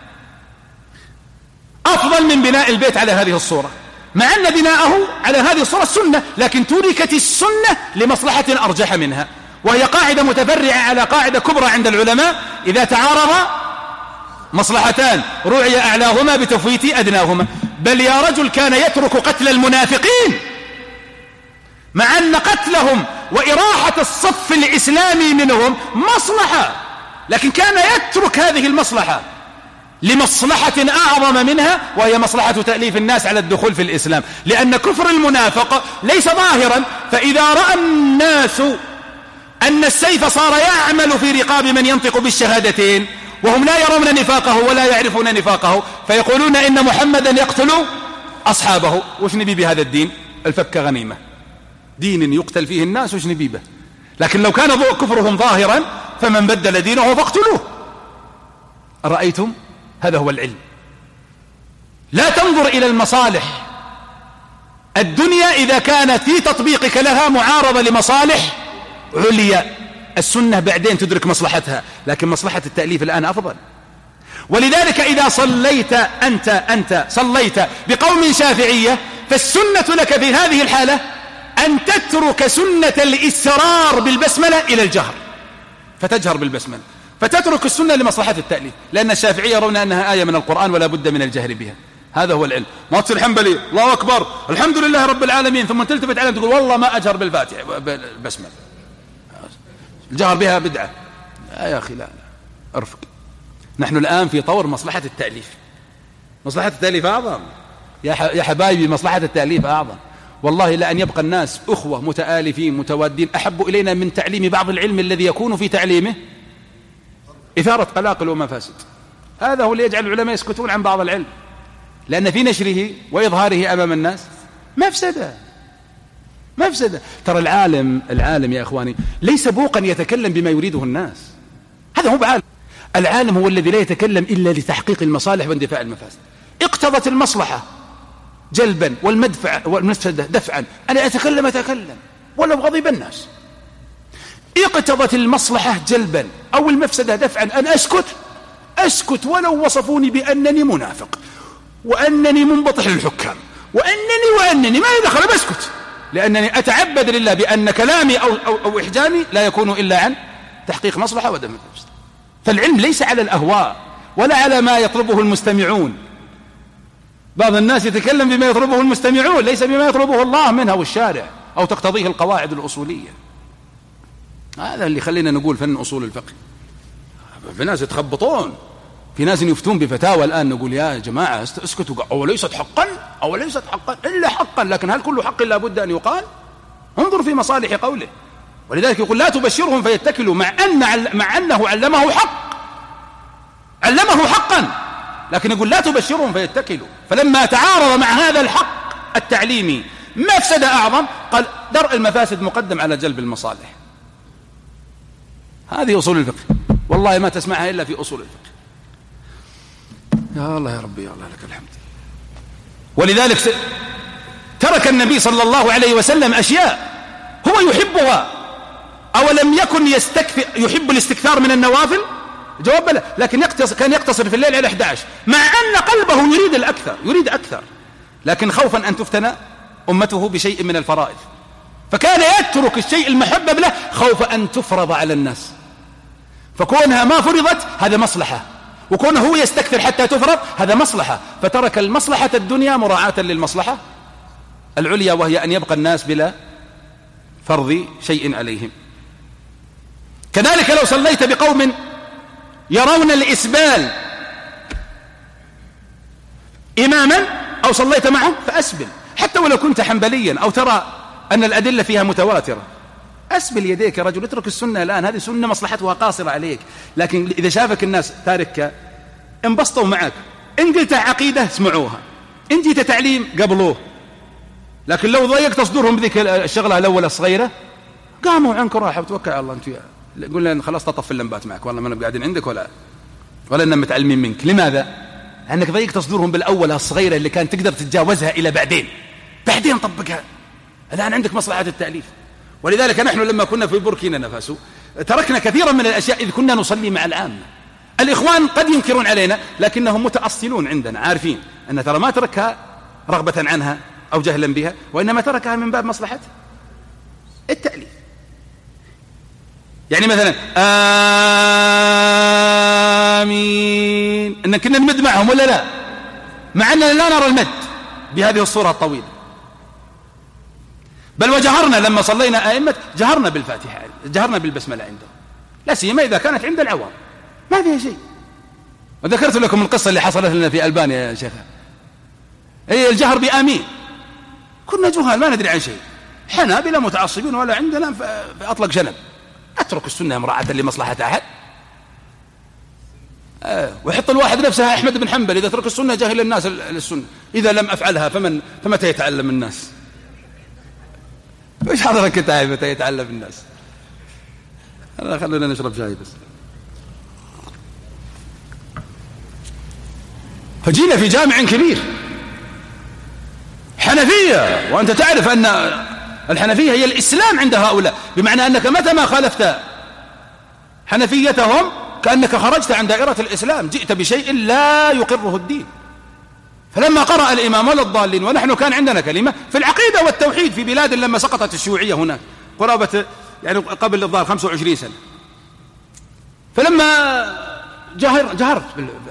أفضل من بناء البيت على هذه الصورة، مع أن بناءه على هذه الصورة السنة، لكن تركت السنة لمصلحة أرجح منها، وهي قاعدة متفرعة على قاعدة كبرى عند العلماء: إذا تعارض مصلحتان رعي أعلاهما بتفويت أدناهما. بل يا رجل كان يترك قتل المنافقين مع أن قتلهم وإراحة الصف الإسلامي منهم مصلحة، لكن كان يترك هذه المصلحة لمصلحة أعظم منها، وهي مصلحة تأليف الناس على الدخول في الإسلام، لأن كفر المنافق ليس ظاهرا. فإذا رأى الناس أن السيف صار يعمل في رقاب من ينطق بالشهادتين وهم لا يرون نفاقه ولا يعرفون نفاقه، فيقولون إن محمدا يقتل أصحابه. وش نبي بهذا الدين؟ الفك غنيمة، دين يقتل فيه الناس، وش نبي به؟ لكن لو كان كفرهم ظاهرا فمن بدل دينه فاقتلوه. رأيتم؟ هذا هو العلم. لا تنظر إلى المصالح الدنيا إذا كانت في تطبيقك لها معارضة لمصالح عليا. السنة بعدين تدرك مصلحتها، لكن مصلحة التأليف الآن أفضل. ولذلك إذا صليت أنت صليت بقوم شافعية، فالسنة لك في هذه الحالة أن تترك سنة الإسرار بالبسملة إلى الجهر، فتجهر بالبسملة، فتترك السنة لمصلحة التأليف، لأن الشافعية يرون أنها آية من القرآن ولا بد من الجهر بها. هذا هو العلم. ما تصير حنبلي الله أكبر الحمد لله رب العالمين ثم تلتفت عليهم تقول والله ما أجهر بالفاتحة بالبسملة، الجهر بها بدعة. يا أخي لا أرفق. نحن الآن في طور مصلحة التأليف. مصلحة التأليف أعظم يا حبايبي، مصلحة التأليف أعظم. والله لأن يبقى الناس أخوة متآلفين متوادين أحب إلينا من تعليم بعض العلم الذي يكون في تعليمه إثارة قلاقل ومفاسد. هذا هو اللي يجعل العلماء يسكتون عن بعض العلم، لأن في نشره وإظهاره أمام الناس مفسدة. ترى العالم يا إخواني ليس بوقا يتكلم بما يريده الناس، هذا هو بعالم. العالم هو الذي لا يتكلم إلا لتحقيق المصالح واندفاع المفاسد. اقتضت المصلحة جلبا والمفسدة دفعا أنا أتكلم ولو غضب الناس. اقتضت المصلحة جلبا أو المفسدة دفعا أنا أسكت ولو وصفوني بأنني منافق وأنني منبطح للحكام وأنني ما يدخل، بسكت لأنني أتعبد لله بأن كلامي أو إحجامي لا يكون إلا عن تحقيق مصلحة ودفع مفسدة. فالعلم ليس على الأهواء ولا على ما يطلبه المستمعون. بعض الناس يتكلم بما يطلبه المستمعون ليس بما يطلبه الله منها والشارع أو تقتضيه القواعد الأصولية. هذا اللي خلينا نقول فن أصول الفقه. في ناس يتخبطون، في ناس يفتون بفتاوى الآن نقول يا جماعة اسكتوا، أو ليست حقا إلا حقا، لكن هل كل حق لا بد أن يقال؟ انظر في مصالح قوله. ولذلك يقول لا تبشرهم فيتكلوا، مع أنه علمه حقا، لكن يقول لا تبشرهم فيتكلوا. فلما تعارض مع هذا الحق التعليمي مفسدة أعظم، قال درء المفاسد مقدم على جلب المصالح. هذه أصول الفقه، والله ما تسمعها إلا في أصول الفقه. يا الله يا ربي يا الله لك الحمد. ولذلك ترك النبي صلى الله عليه وسلم أشياء هو يحبها. أولم يكن يحب الاستكثار من النوافل؟ جواب بلى، لكن كان يقتصر في الليل على 11، مع أن قلبه يريد أكثر، لكن خوفا أن تفتن أمته بشيء من الفرائض، فكان يترك الشيء المحبب له خوف أن تفرض على الناس. فكونها ما فرضت هذا مصلحة، وكونه هو يستكثر حتى تفرض هذا مصلحة، فترك المصلحة الدنيا مراعاة للمصلحة العليا، وهي أن يبقى الناس بلا فرض شيء عليهم. كذلك لو صليت بقوم يرون الإسبال إماما أو صليت معهم فأسبل، حتى ولو كنت حنبليا أو ترى أن الأدلة فيها متواترة، أسبل يديك يا رجل، اترك السنة الآن، هذه سنة مصلحتها قاصرة عليك. لكن إذا شافك الناس تاركك انبسطوا معك، إن قلت عقيدة اسمعوها، إن جيت تعليم قبلوه، لكن لو ضيقت صدورهم بذيك الشغلة الأولى الصغيرة قاموا عنك راحة وتوكل على الله. أنت قل لنا خلاص تطفي اللمبات معك، والله ما قاعدين عندك ولا إننا متعلمين منك. لماذا؟ لأنك ضيقت صدورهم بالأولى الصغيرة اللي كانت تقدر تتجاوزها إلى بعدين طبقها. الآن عندك مصلحة التأليف. ولذلك نحن لما كنا في بوركينا فاسو تركنا كثيرا من الأشياء إذ كنا نصلي مع العامة. الإخوان قد ينكرون علينا لكنهم متأصلون عندنا، عارفين أن ترى ما تركها رغبة عنها أو جهلا بها، وإنما تركها من باب مصلحة التأليف. يعني مثلا آمين، إن كنا نمد معهم ولا لا، مع أننا لا نرى المد بهذه الصورة الطويلة، بل وجهرنا لما صلينا أئمة جهرنا بالفاتحة، جهرنا بالبسملة عندهم، لا سيما إذا كانت عند العوام ما فيها شيء. وذكرت لكم القصة اللي حصلت لنا في ألبانيا يا شيخ، هي الجهر بآمين. كنا جهال ما ندري عن شيء، حنابلة متعصبين ولا عندنا فأطلق جنب، أترك السنة مراعاة لمصلحة أحد. ويحط الواحد نفسها أحمد بن حنبل، إذا ترك السنة جاهل الناس للسنة، إذا لم أفعلها فمتى يتعلم الناس؟ وإيش حضرك تعرف متى يتعلم الناس؟ خلونا نشرب شاي بس. فجينا في جامع كبير حنفية، وأنت تعرف أن الحنفية هي الإسلام عند هؤلاء، بمعنى أنك متى ما خالفت حنفيتهم كأنك خرجت عن دائرة الإسلام، جئت بشيء لا يقره الدين. فلما قرأ الإمام ولا الضالين، ونحن كان عندنا كلمة في العقيدة والتوحيد في بلاد لما سقطت الشيوعية هناك قرابة يعني قبل الظاهر 25 سنة، فلما جهرت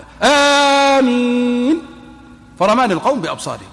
آمين فرماني القوم بأبصارهم،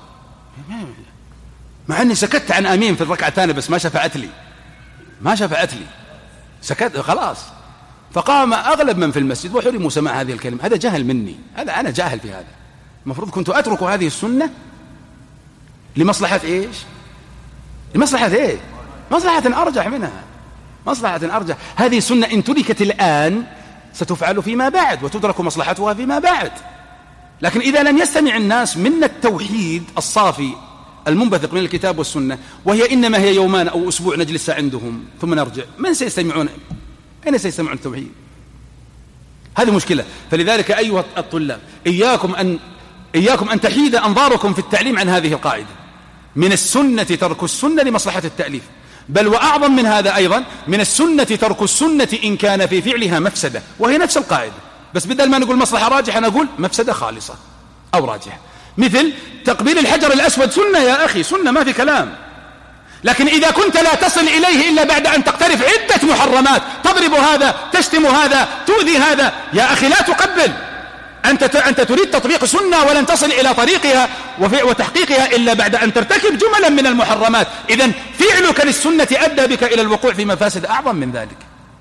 مع أني سكت عن آمين في الركعة الثانية بس ما شفعت لي سكت خلاص. فقام أغلب من في المسجد وحرموا سماع هذه الكلمة. هذا جهل مني، هذا أنا جاهل في هذا. المفروض كنت أترك هذه السنة لمصلحة إيش؟ لمصلحة إيه؟ مصلحة أرجح منها، مصلحة أرجح. هذه السنة إن تركت الآن ستفعل فيما بعد وتدرك مصلحتها فيما بعد. لكن إذا لم يستمع الناس من التوحيد الصافي المنبثق من الكتاب والسنة، وهي إنما هي يومان أو أسبوع نجلس عندهم ثم نرجع، من سيستمعون؟ أين سيستمعون التوحيد؟ هذه مشكلة. فلذلك أيها الطلاب إياكم أن تحيد أنظاركم في التعليم عن هذه القاعدة. من السنة ترك السنة لمصلحة التأليف، بل وأعظم من هذا أيضا من السنة ترك السنة إن كان في فعلها مفسدة، وهي نفس القاعدة، بس بدل ما نقول مصلحة راجحة نقول مفسدة خالصة أو راجحة. مثل تقبيل الحجر الأسود سنة يا أخي، سنة ما في كلام. لكن إذا كنت لا تصل إليه إلا بعد أن تقترف عدة محرمات، تضرب هذا، تشتم هذا، تؤذي هذا، يا أخي لا تقبل. أنت تريد تطبيق سنة ولن تصل إلى طريقها وتحقيقها إلا بعد أن ترتكب جملا من المحرمات. إذن فعلك للسنة أدى بك إلى الوقوع في مفاسد أعظم من ذلك.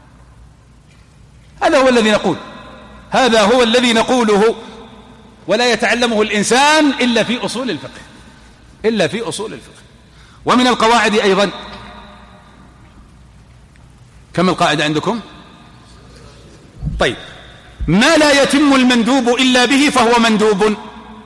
هذا هو الذي نقوله، ولا يتعلمه الإنسان إلا في أصول الفقه. ومن القواعد أيضا، كم القاعدة عندكم؟ طيب، ما لا يتم المندوب إلا به فهو مندوب.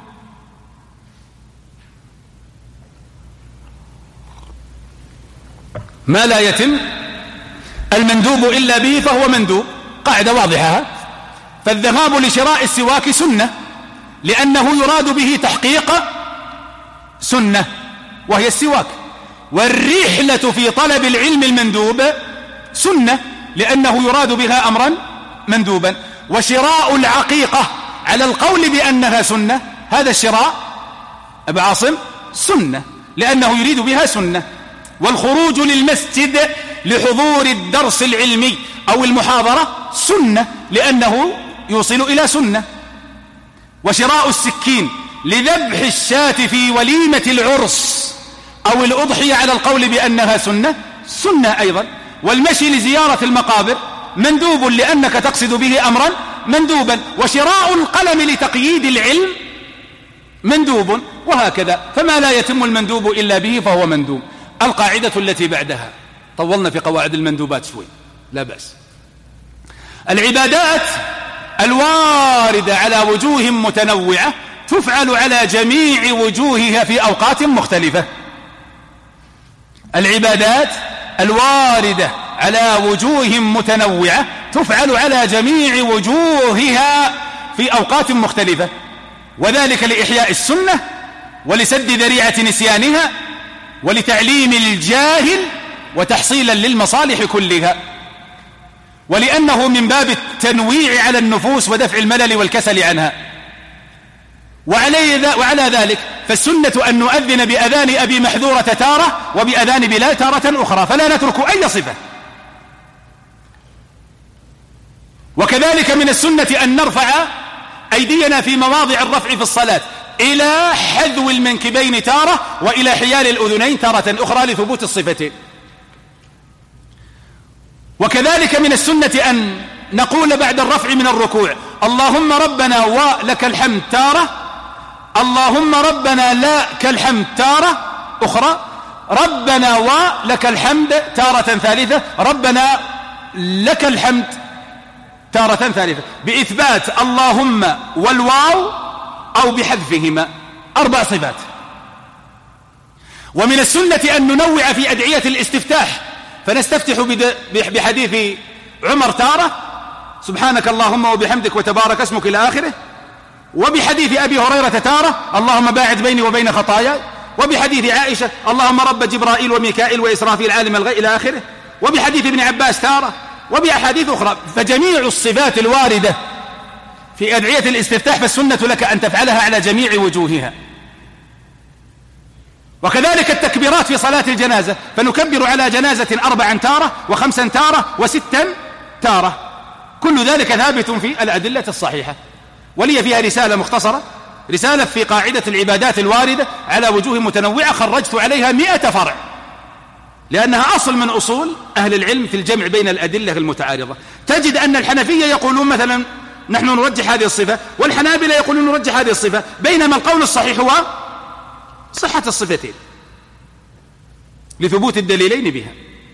ما لا يتم المندوب إلا به فهو مندوب، قاعدة واضحة. فالذهاب لشراء السواك سنة لأنه يراد به تحقيق سنة وهي السواك، والرحلة في طلب العلم المندوب سنة لأنه يراد بها أمرا مندوبا، وشراء العقيقة على القول بأنها سنة، هذا الشراء أبو عاصم سنة لأنه يريد بها سنة. والخروج للمسجد لحضور الدرس العلمي أو المحاضرة سنة لأنه يوصل إلى سنة. وشراء السكين لذبح الشاة في وليمة العرس أو الأضحية على القول بأنها سنة أيضا. والمشي لزيارة المقابر مندوب لأنك تقصد به أمرا مندوبا. وشراء القلم لتقييد العلم مندوب، وهكذا. فما لا يتم المندوب إلا به فهو مندوب. القاعدة التي بعدها، طولنا في قواعد المندوبات شوي لا بأس. العبادات الواردة على وجوه متنوعة تفعل على جميع وجوهها في أوقات مختلفة. العبادات الواردة على وجوه متنوعة تفعل على جميع وجوهها في أوقات مختلفة، وذلك لإحياء السنة ولسد ذريعة نسيانها ولتعليم الجاهل وتحصيلا للمصالح كلها، ولأنه من باب التنويع على النفوس ودفع الملل والكسل عنها. وعلى ذلك فالسنة أن نؤذن بأذان أبي محذورة تارة وبأذان بلال تارة أخرى، فلا نترك أي صفة. وكذلك من السنة أن نرفع أيدينا في مواضع الرفع في الصلاة إلى حذو المنكبين تارة وإلى حيال الأذنين تارة أخرى لثبوت الصفتين. وكذلك من السنة أن نقول بعد الرفع من الركوع اللهم ربنا ولك الحمد تارة، اللهم ربنا لك الحمد تارة أخرى، ربنا ولك الحمد تارة ثالثة، ربنا لك الحمد تارة ثالثة، بإثبات اللهم والواو أو بحذفهما، 4 صفات. ومن السنة أن ننوع في أدعية الاستفتاح، فنستفتح بحديث عمر تارة سبحانك اللهم وبحمدك وتبارك اسمك إلى آخره، وبحديث أبي هريرة تارة اللهم باعد بيني وبين خطاياي، وبحديث عائشة اللهم رب جبرائيل وميكائيل وإسرافيل عالم الغيب إلى آخره، وبحديث ابن عباس تارة، وبأحاديث أخرى. فجميع الصفات الواردة في أدعية الاستفتاح فالسنة لك أن تفعلها على جميع وجوهها. وكذلك التكبيرات في صلاة الجنازة، فنكبر على جنازة 4 تارة و5 تارة و6 تارة، كل ذلك ثابت في الأدلة الصحيحة. ولي فيها رسالة مختصرة، رسالة في قاعدة العبادات الواردة على وجوه متنوعة، خرجت عليها 100 فرع، لأنها أصل من أصول أهل العلم في الجمع بين الأدلة المتعارضة. تجد أن الحنفية يقولون مثلا نحن نرجح هذه الصفة، والحنابلة يقولون نرجح هذه الصفة، بينما القول الصحيح هو صحة الصفتين لثبوت الدليلين بها،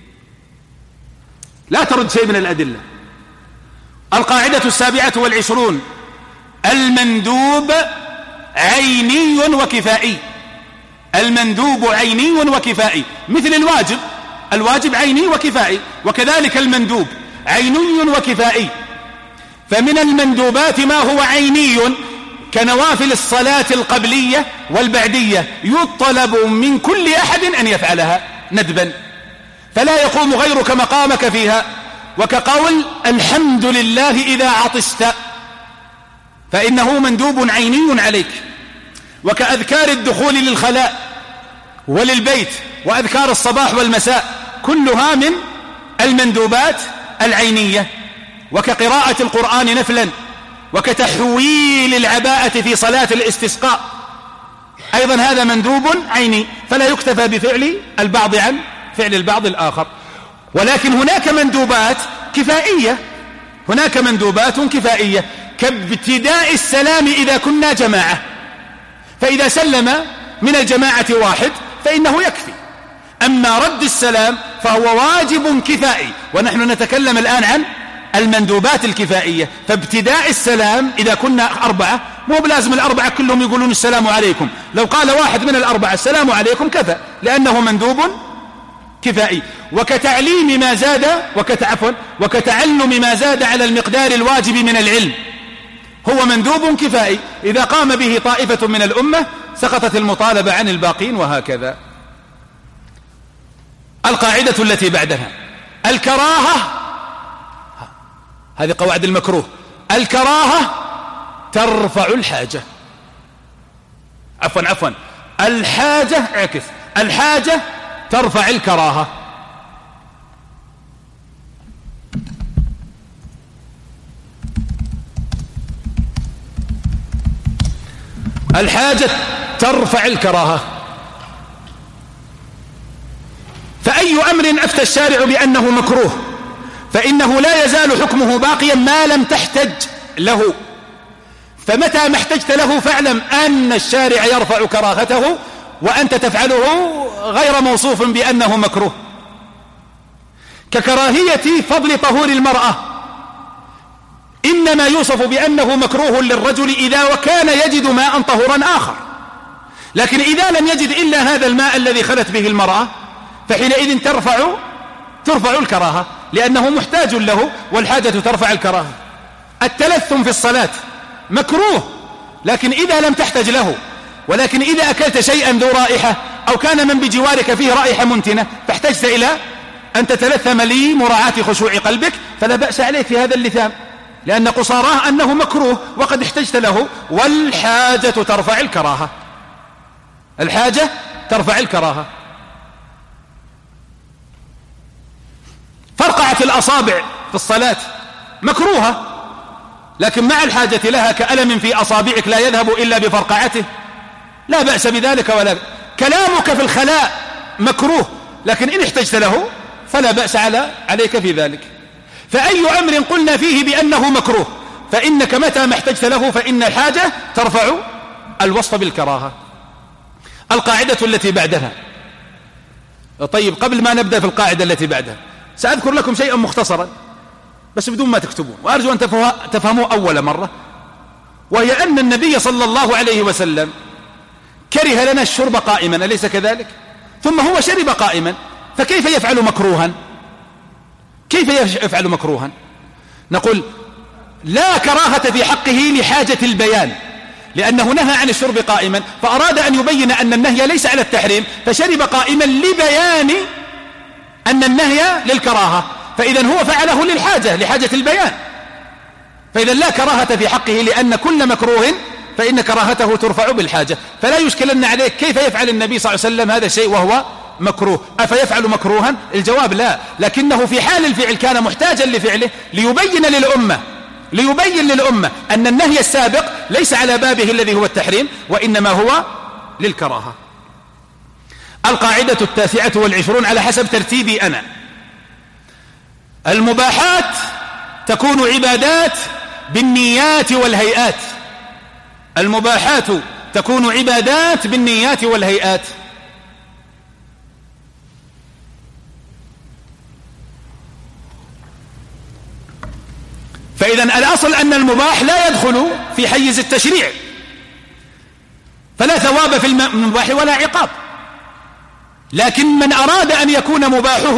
لا ترد شيء من الأدلة. القاعدة 27 المندوب عيني وكفائي، المندوب عيني وكفائي، مثل الواجب عيني وكفائي، وكذلك المندوب عيني وكفائي. فمن المندوبات ما هو عيني كنوافل الصلاة القبلية والبعدية، يطلب من كل أحد أن يفعلها ندبا، فلا يقوم غيرك مقامك فيها، وكقول الحمد لله إذا عطست فإنه مندوب عيني عليك، وكأذكار الدخول للخلاء وللبيت وأذكار الصباح والمساء، كلها من المندوبات العينية، وكقراءة القرآن نفلا، وكتحويل العباءة في صلاة الاستسقاء، أيضا هذا مندوب عيني، فلا يكتفى بفعل البعض عن فعل البعض الآخر. ولكن هناك مندوبات كفائية، هناك مندوبات كفائية كابتداء السلام إذا كنا جماعة، فإذا سلم من الجماعة واحد فإنه يكفي. أما رد السلام فهو واجب كفائي، ونحن نتكلم الآن عن المندوبات الكفائية. فابتداء السلام إذا كنا 4 مو بلازم 4 كلهم يقولون السلام عليكم، لو قال واحد من 4 السلام عليكم كفى، لأنه مندوب كفائي. وكتعليم ما زاد وكتعلم ما زاد على المقدار الواجب من العلم، هو مندوب كفائي، إذا قام به طائفة من الأمة سقطت المطالبة عن الباقين، وهكذا. القاعدة التي بعدها الكراهة، هذه قواعد المكروه. الكراهة ترفع الحاجة، عفوا الحاجة، اعكس، الحاجة ترفع الكراهة. الحاجة ترفع الكراهة. فأي أمر أفتى الشارع بأنه مكروه فإنه لا يزال حكمه باقيا ما لم تحتج له، فمتى ما احتجت له فاعلم أن الشارع يرفع كراهته، وأنت تفعله غير موصوف بأنه مكروه. ككراهية فضل طهور المرأة، إنما يوصف بأنه مكروه للرجل إذا وكان يجد ماء طهورا آخر، لكن إذا لم يجد إلا هذا الماء الذي خلت به المرأة فحينئذ ترفع الكراهة، لأنه محتاج له، والحاجة ترفع الكراهة. التلثم في الصلاة مكروه لكن إذا لم تحتج له، ولكن إذا أكلت شيئا ذو رائحة أو كان من بجوارك فيه رائحة منتنة فاحتجت إلى أن تتلثم لمراعاة خشوع قلبك، فلا بأس عليك في هذا اللثام، لأن قصاراه أنه مكروه وقد احتجت له. والحاجة ترفع الكراهة، الحاجة ترفع الكراهة. فرقعة الأصابع في الصلاة مكروهة، لكن مع الحاجة لها كألم في أصابعك لا يذهب إلا بفرقعته، لا بأس بذلك. ولا كلامك في الخلاء مكروه، لكن إن احتجت له فلا بأس عليك في ذلك. فأي أمر قلنا فيه بأنه مكروه فإنك متى ما احتجت له فإن الحاجة ترفع الوصف بالكراهة. القاعدة التي بعدها. طيب قبل ما نبدأ في القاعدة التي بعدها سأذكر لكم شيئا مختصرا بس بدون ما تكتبون، وأرجو أن تفهموا أول مرة، وهي أن النبي صلى الله عليه وسلم كره لنا الشرب قائما، أليس كذلك؟ ثم هو شرب قائما، فكيف يفعل مكروها؟ كيف يفعل مكروها؟ نقول لا كراهة في حقه لحاجة البيان، لأنه نهى عن الشرب قائما فأراد أن يبين أن النهي ليس على التحريم فشرب قائما لبيان أن النهي للكراهة، فإذا هو فعله للحاجة، لحاجة البيان، فإذا لا كراهة في حقه لأن كل مكروه فإن كراهته ترفع بالحاجة. فلا يشكلن عليك كيف يفعل النبي صلى الله عليه وسلم هذا الشيء وهو مكروه، أفيفعل مكروها؟ الجواب لا، لكنه في حال الفعل كان محتاجا لفعله ليبين للأمة أن النهي السابق ليس على بابه الذي هو التحريم وإنما هو للكراهة. القاعدة 29 على حسب ترتيبي أنا: المباحات تكون عبادات بالنيات والهيئات. المباحات تكون عبادات بالنيات والهيئات. فإذا الأصل أن المباح لا يدخل في حيز التشريع، فلا ثواب في المباح ولا عقاب، لكن من أراد أن يكون مباحه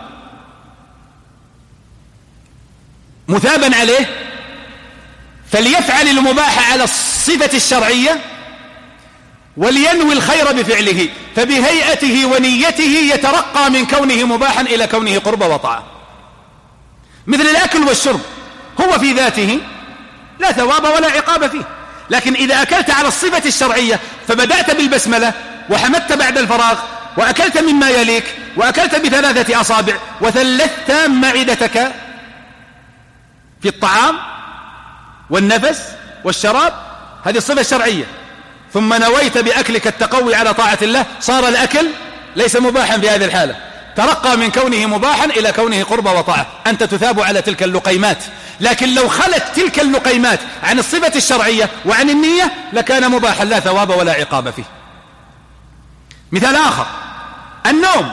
مثابا عليه فليفعل المباح على الصفة الشرعية ولينوي الخير بفعله، فبهيئته ونيته يترقى من كونه مباحا إلى كونه قرب وطاعة. مثل الأكل والشرب، هو في ذاته لا ثواب ولا عقاب فيه، لكن إذا أكلت على الصفة الشرعية فبدأت بالبسملة وحمدت بعد الفراغ وأكلت مما يليك وأكلت ب3 أصابع وثلثت معدتك في الطعام والنفس والشراب، هذه الصفة الشرعية، ثم نويت بأكلك التقوي على طاعة الله، صار الأكل ليس مباحا في هذه الحالة، ترقى من كونه مباحا إلى كونه قرب وطاعة، أنت تثاب على تلك اللقيمات. لكن لو خلت تلك اللقيمات عن الصفة الشرعية وعن النية لكان مباحا لا ثواب ولا عقاب فيه. مثال آخر: النوم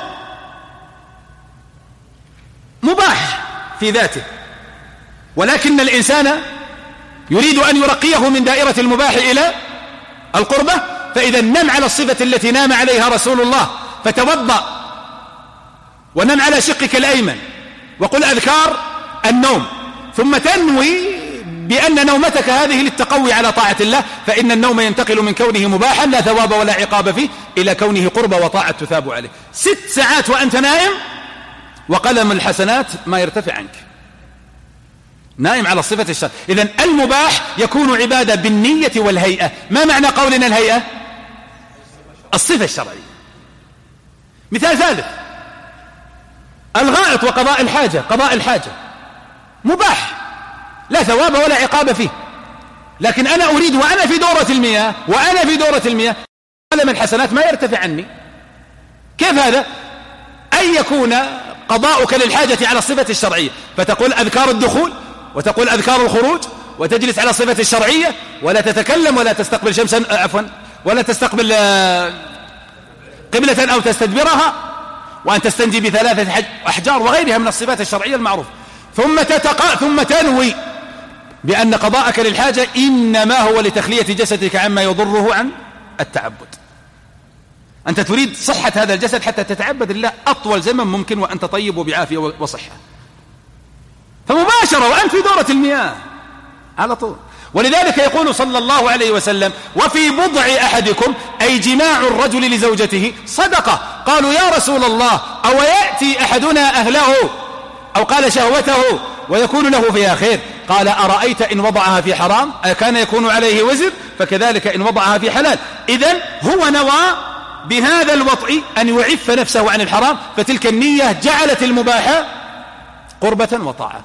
مباح في ذاته، ولكن الإنسان يريد أن يرقيه من دائرة المباح إلى القربة، فإذا نم على الصفة التي نام عليها رسول الله، فتوضأ ونم على شقك الأيمن وقل أذكار النوم، ثم تنوي بأن نومتك هذه للتقوي على طاعة الله، فإن النوم ينتقل من كونه مباحا لا ثواب ولا عقاب فيه إلى كونه قرب وطاعة تثاب عليه. 6 ساعات وأنت نائم وقلم الحسنات ما يرتفع عنك، نائم على الصفة الشرعية. إذن المباح يكون عبادة بالنية والهيئة. ما معنى قولنا الهيئة؟ الصفة الشرعية. مثال ثالث: الغائط وقضاء الحاجة. قضاء الحاجة مباح لا ثواب ولا عقاب فيه، لكن أنا أريد وأنا في دورة المياه قلم الحسنات ما يرتفع عني. كيف هذا؟ أن يكون قضاؤك للحاجة على الصفة الشرعية، فتقول أذكار الدخول وتقول أذكار الخروج وتجلس على الصفة الشرعية ولا تتكلم ولا تستقبل شمسا ولا تستقبل قبلة أو تستدبرها، وأن تستنجي ب3 أحجار وغيرها من الصفات الشرعية المعروفة، ثم تنوي بأن قضاءك للحاجة إنما هو لتخلية جسدك عما يضره عن التعبد. أنت تريد صحة هذا الجسد حتى تتعبد الله أطول زمن ممكن وأنت طيب وبعافية وصحة، فمباشرة وأنت في دورة المياه على طول. ولذلك يقول صلى الله عليه وسلم: وفي بضع أحدكم، أي جماع الرجل لزوجته، صدقة. قالوا: يا رسول الله، أو يأتي أحدنا أهله أو قال شهوته ويكون له فيها خير؟ قال: أرأيت إن وضعها في حرام أكان يكون عليه وزر؟ فكذلك إن وضعها في حلال. إذن هو نوى بهذا الوضع أن يعف نفسه عن الحرام، فتلك النية جعلت المباح قربة وطاعة.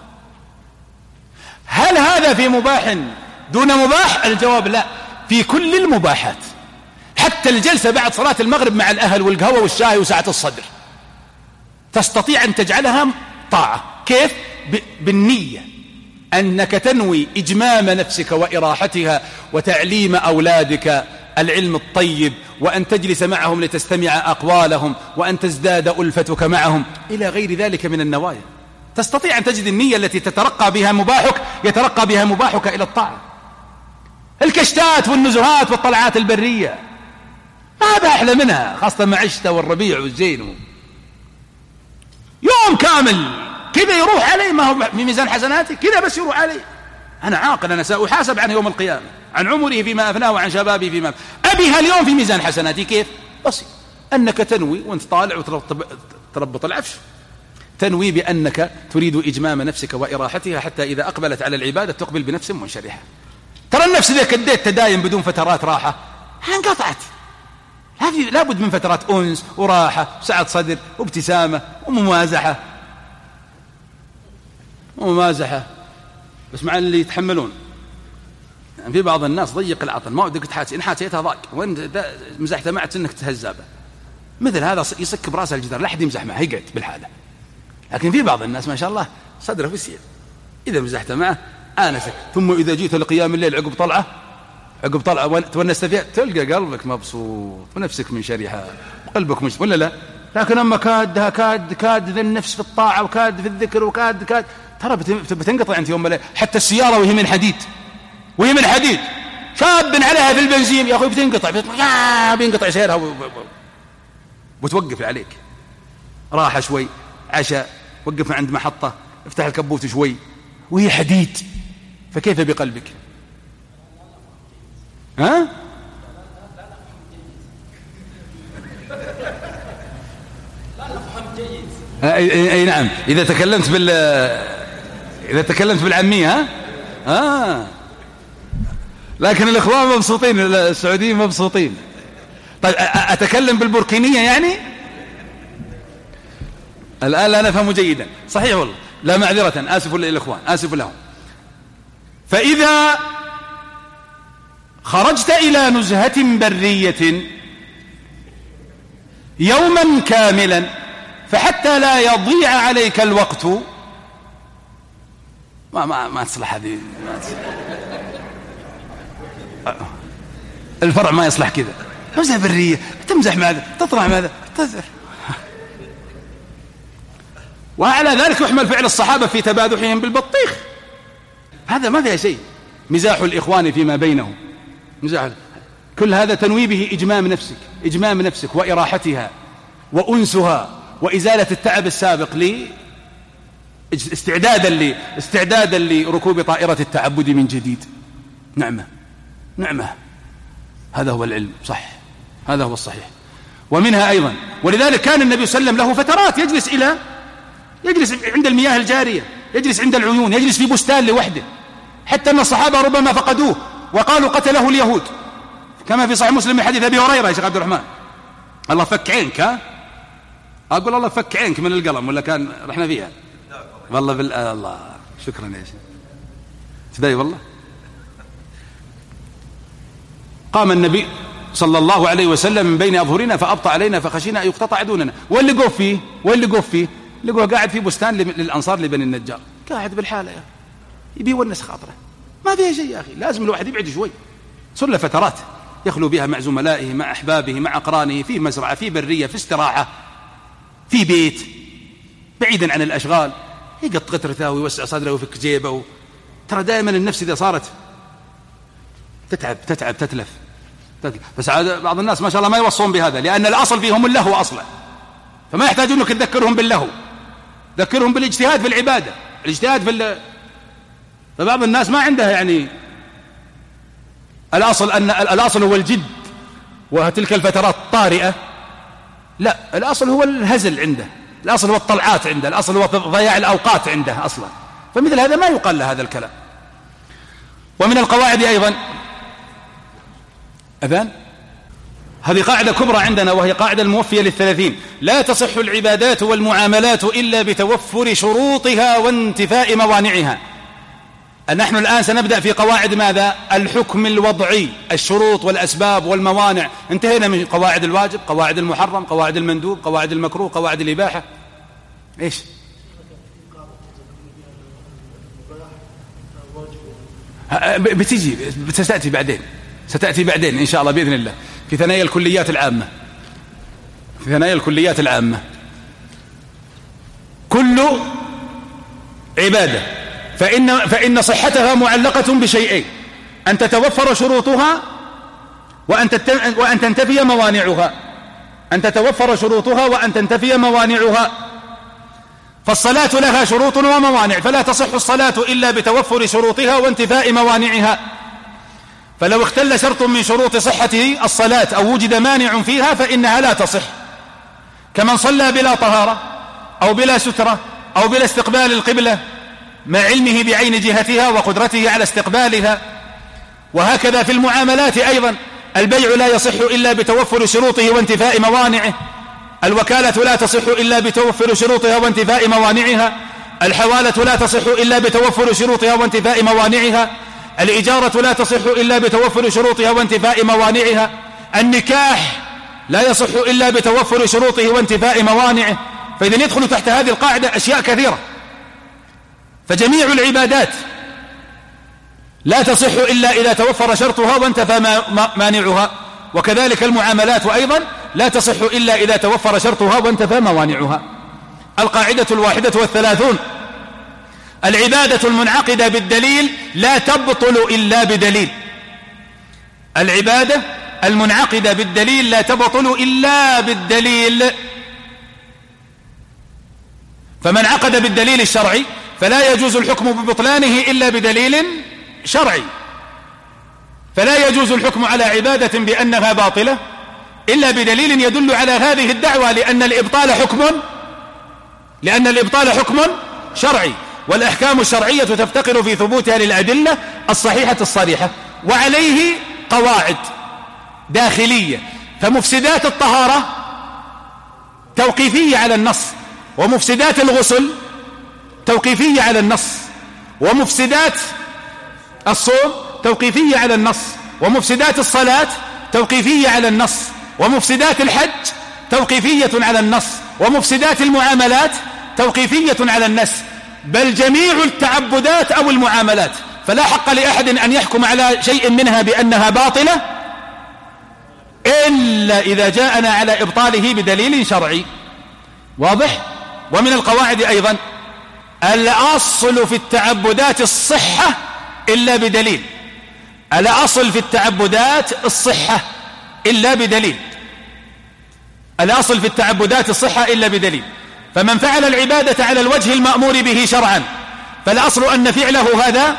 هل هذا في مباح دون مباح؟ الجواب لا، في كل المباحات، حتى الجلسة بعد صلاة المغرب مع الأهل والقهوة والشاي وسعة الصدر تستطيع أن تجعلها طاعة. كيف؟ بالنية أنك تنوي إجمام نفسك وإراحتها وتعليم أولادك العلم الطيب، وأن تجلس معهم لتستمع أقوالهم، وأن تزداد ألفتك معهم إلى غير ذلك من النوايا. تستطيع أن تجد النية التي يترقى بها مباحك إلى الطاعة. الكشتات والنزهات والطلعات البرية ما أحلى منها، خاصة مع الشتاء والربيع والزين، يوم كامل كذا يروح علي، ما هو في ميزان حسناتي كذا بس يروح علي. أنا عاقل، أنا سأحاسب عنه يوم القيامة، عن عمره فيما أفناه وعن شبابه فيما أبيها اليوم في ميزان حسناتي. كيف؟ بسيط، أنك تنوي وأنت طالع وتربط العفش، تنوي بأنك تريد إجمام نفسك وإراحتها حتى إذا أقبلت على العبادة تقبل بنفس منشرحة. ترى النفس إذا كديت تدايم بدون فترات راحة انقطعت. لابد من فترات أنس وراحة وسعة صدر وابتسامة وممازحة بس مع اللي يتحملون. يعني في بعض الناس ضيق العطن، ما ودك تحاسي، إن حاسيتها ضاق وإن مزحت معك إنك تهزابه، مثل هذا يسك براسه الجدار، لا أحد يمزح معه، يقعد بالحالة. لكن في بعض الناس ما شاء الله صدره في السير، إذا مزحت معه آنسك، ثم إذا جيت لقيام الليل عقب طلعة تونست فيها تلقى قلبك مبسوط ونفسك منشرحة وقلبك مش ولا لا. لكن أما كاد ذا النفس في الطاعة وكاد في الذكر وكاد ترى بتنقطع أنت يوم الليل. حتى السيارة وهي من حديد شاب عليها في البنزين يا أخوي بينقطع سيرها وتوقف عليك. راحة شوي، عشاء، وقف عند محطة، افتح الكبوت شوي، وهي حديد، فكيف بقلبك؟ ها؟ أي نعم، إذا تكلمت بالعامية لكن الإخوان مبسوطين، السعوديين مبسوطين. طيب أتكلم بالبوركينية يعني؟ الآن لا نفهم جيدا، صحيح والله، لا معذرة، آسف للإخوان، آسف لهم. فإذا خرجت إلى نزهة برية يوما كاملا فحتى لا يضيع عليك الوقت، ما تصلح هذه، الفرع ما يصلح كذا. نزهة برية تمزح ماذا، تطلع ماذا، تزر. وعلى ذلك يحمل فعل الصحابة في تبادحهم بالبطيخ، هذا ما فيها شيء. مزاح الإخوان فيما بينهم، مزاح، كل هذا تنوي به إجمام نفسك وإراحتها وأنسها وإزالة التعب السابق استعدادا لركوب طائرة التعبد من جديد. نعمة، هذا هو العلم، صح، هذا هو الصحيح. ومنها أيضا، ولذلك كان النبي صلى الله عليه وسلم له فترات يجلس عند المياه الجارية، يجلس عند العيون، يجلس في بستان لوحده، حتى أن الصحابة ربما فقدوه وقالوا قتله اليهود، كما في صحيح مسلم من حديث أبي هريرة. يا شيخ عبد الرحمن، الله فك عينك، أقول الله فك عينك من القلم، ولا كان رحنا فيها والله الله، شكرا يا شيخ تداي والله. قام النبي صلى الله عليه وسلم من بين أظهرنا فأبطأ علينا فخشينا أن يقتطع دوننا. واللي قف فيه لقوه قاعد في بستان للأنصار لبني النجار، قاعد بالحالة يا يبي يونس خاطره، ما فيها شيء يا أخي. لازم الواحد يبعد شوي، صار له فترات يخلو بها مع زملائه، مع أحبابه، مع أقرانه، في مزرعة، في برية، في استراحة، في بيت، بعيدا عن الأشغال، يقط رثاه ويوسع صدره ويفك جيبه. ترى دائما النفس إذا صارت تتلف. بس بعض الناس ما شاء الله ما يوصون بهذا، لأن الأصل فيهم اللهو أصلا، فما يحتاج أنك تذكرهم باللهو، ذكرهم بالاجتهاد في العبادة، الاجتهاد في فبعض الناس ما عنده يعني الأصل هو الجد وتلك الفترات طارئة، لا، الأصل هو الهزل عنده، الأصل هو الطلعات عنده، الأصل هو ضياع الأوقات عنده أصلا. فمثل هذا ما يقال له هذا الكلام. ومن القواعد أيضا أذان، هذه قاعدة كبرى عندنا، وهي قاعدة الموفية لل30: لا تصح العبادات والمعاملات إلا بتوفر شروطها وانتفاء موانعها. نحن الآن سنبدأ في قواعد ماذا؟ الحكم الوضعي، الشروط والأسباب والموانع. انتهينا من قواعد الواجب، قواعد المحرم، قواعد المندوب، قواعد المكروه، قواعد الإباحة. إيش؟ بتجي ستأتي بعدين إن شاء الله بإذن الله في ثنايا الكليات العامة. كل عبادة فإن صحتها معلقة بشيئين: أن تتوفر شروطها وأن تنتفي موانعها. فالصلاة لها شروط وموانع، فلا تصح الصلاة إلا بتوفر شروطها وانتفاء موانعها. فلو اختل شرط من شروط صحة الصلاة أو وجد مانع فيها فإنها لا تصح، كمن صلى بلا طهارة أو بلا سترة أو بلا استقبال القبلة مع علمه بعين جهتها وقدرته على استقبالها. وهكذا في المعاملات أيضا، البيع لا يصح إلا بتوفر شروطه وانتفاء موانعه، الوكالة لا تصح إلا بتوفر شروطها وانتفاء موانعها، الحوالة لا تصح إلا بتوفر شروطها وانتفاء موانعها، الإجارة لا تصح إلا بتوفر شروطها وانتفاء موانعها، النكاح لا يصح إلا بتوفر شروطه وانتفاء موانعه. فإذن يدخل تحت هذه القاعدة أشياء كثيرة. فجميع العبادات لا تصح إلا إذا توفر شرطها وانتفى مانعها، وكذلك المعاملات أيضا لا تصح إلا إذا توفر شرطها وانتفى موانعها. القاعدة 31: العبادة المنعقدة بالدليل لا تبطل إلا بدليل. العبادة المنعقدة بالدليل لا تبطل إلا بالدليل. فمن عقد بالدليل الشرعي فلا يجوز الحكم ببطلانه إلا بدليل شرعي. فلا يجوز الحكم على عبادة بأنها باطلة إلا بدليل يدل على هذه الدعوة، لأن الإبطال حكم شرعي، والأحكام الشرعية تفتقر في ثبوتها للأدلة الصحيحة الصريحة، وعليه قواعد داخلية. فمفسدات الطهارة توقيفية على النص، ومفسدات الغسل توقيفية على النص، ومفسدات الصوم توقيفية على النص، ومفسدات الصلاة توقيفية على النص، ومفسدات الحج توقيفية على النص، ومفسدات المعاملات توقيفية على النص، بل جميع التعبدات أو المعاملات. فلا حق لأحد أن يحكم على شيء منها بأنها باطلة إلا إذا جاءنا على إبطاله بدليل شرعي واضح. ومن القواعد أيضا: الأصل في التعبدات الصحة إلا بدليل. الأصل في التعبدات الصحة إلا بدليل. الأصل في التعبدات الصحة إلا بدليل. فمن فعل العبادة على الوجه المأمور به شرعا فالأصل أن فعله هذا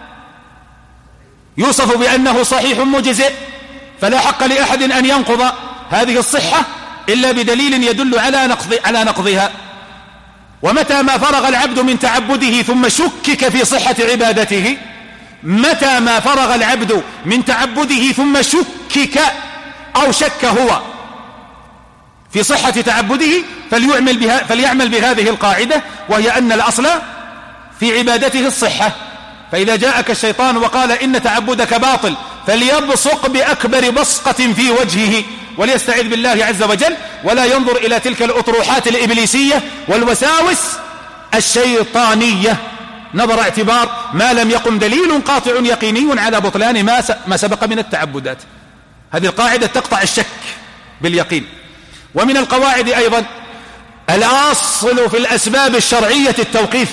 يوصف بأنه صحيح مجزئ، فلا حق لأحد أن ينقض هذه الصحة إلا بدليل يدل على نقضها. ومتى ما فرغ العبد من تعبده ثم شكك في صحة عبادته، متى ما فرغ العبد من تعبده ثم شكك أو شك هو في صحة تعبده فليعمل بهذه القاعدة، وهي أن الأصل في عبادته الصحة. فإذا جاءك الشيطان وقال إن تعبدك باطل فليبصق بأكبر بصقة في وجهه وليستعذ بالله عز وجل، ولا ينظر إلى تلك الأطروحات الإبليسية والوساوس الشيطانية نظر اعتبار ما لم يقم دليل قاطع يقيني على بطلان ما سبق من التعبدات. هذه القاعدة تقطع الشك باليقين. ومن القواعد أيضا: الأصل في الأسباب الشرعية التوقيف.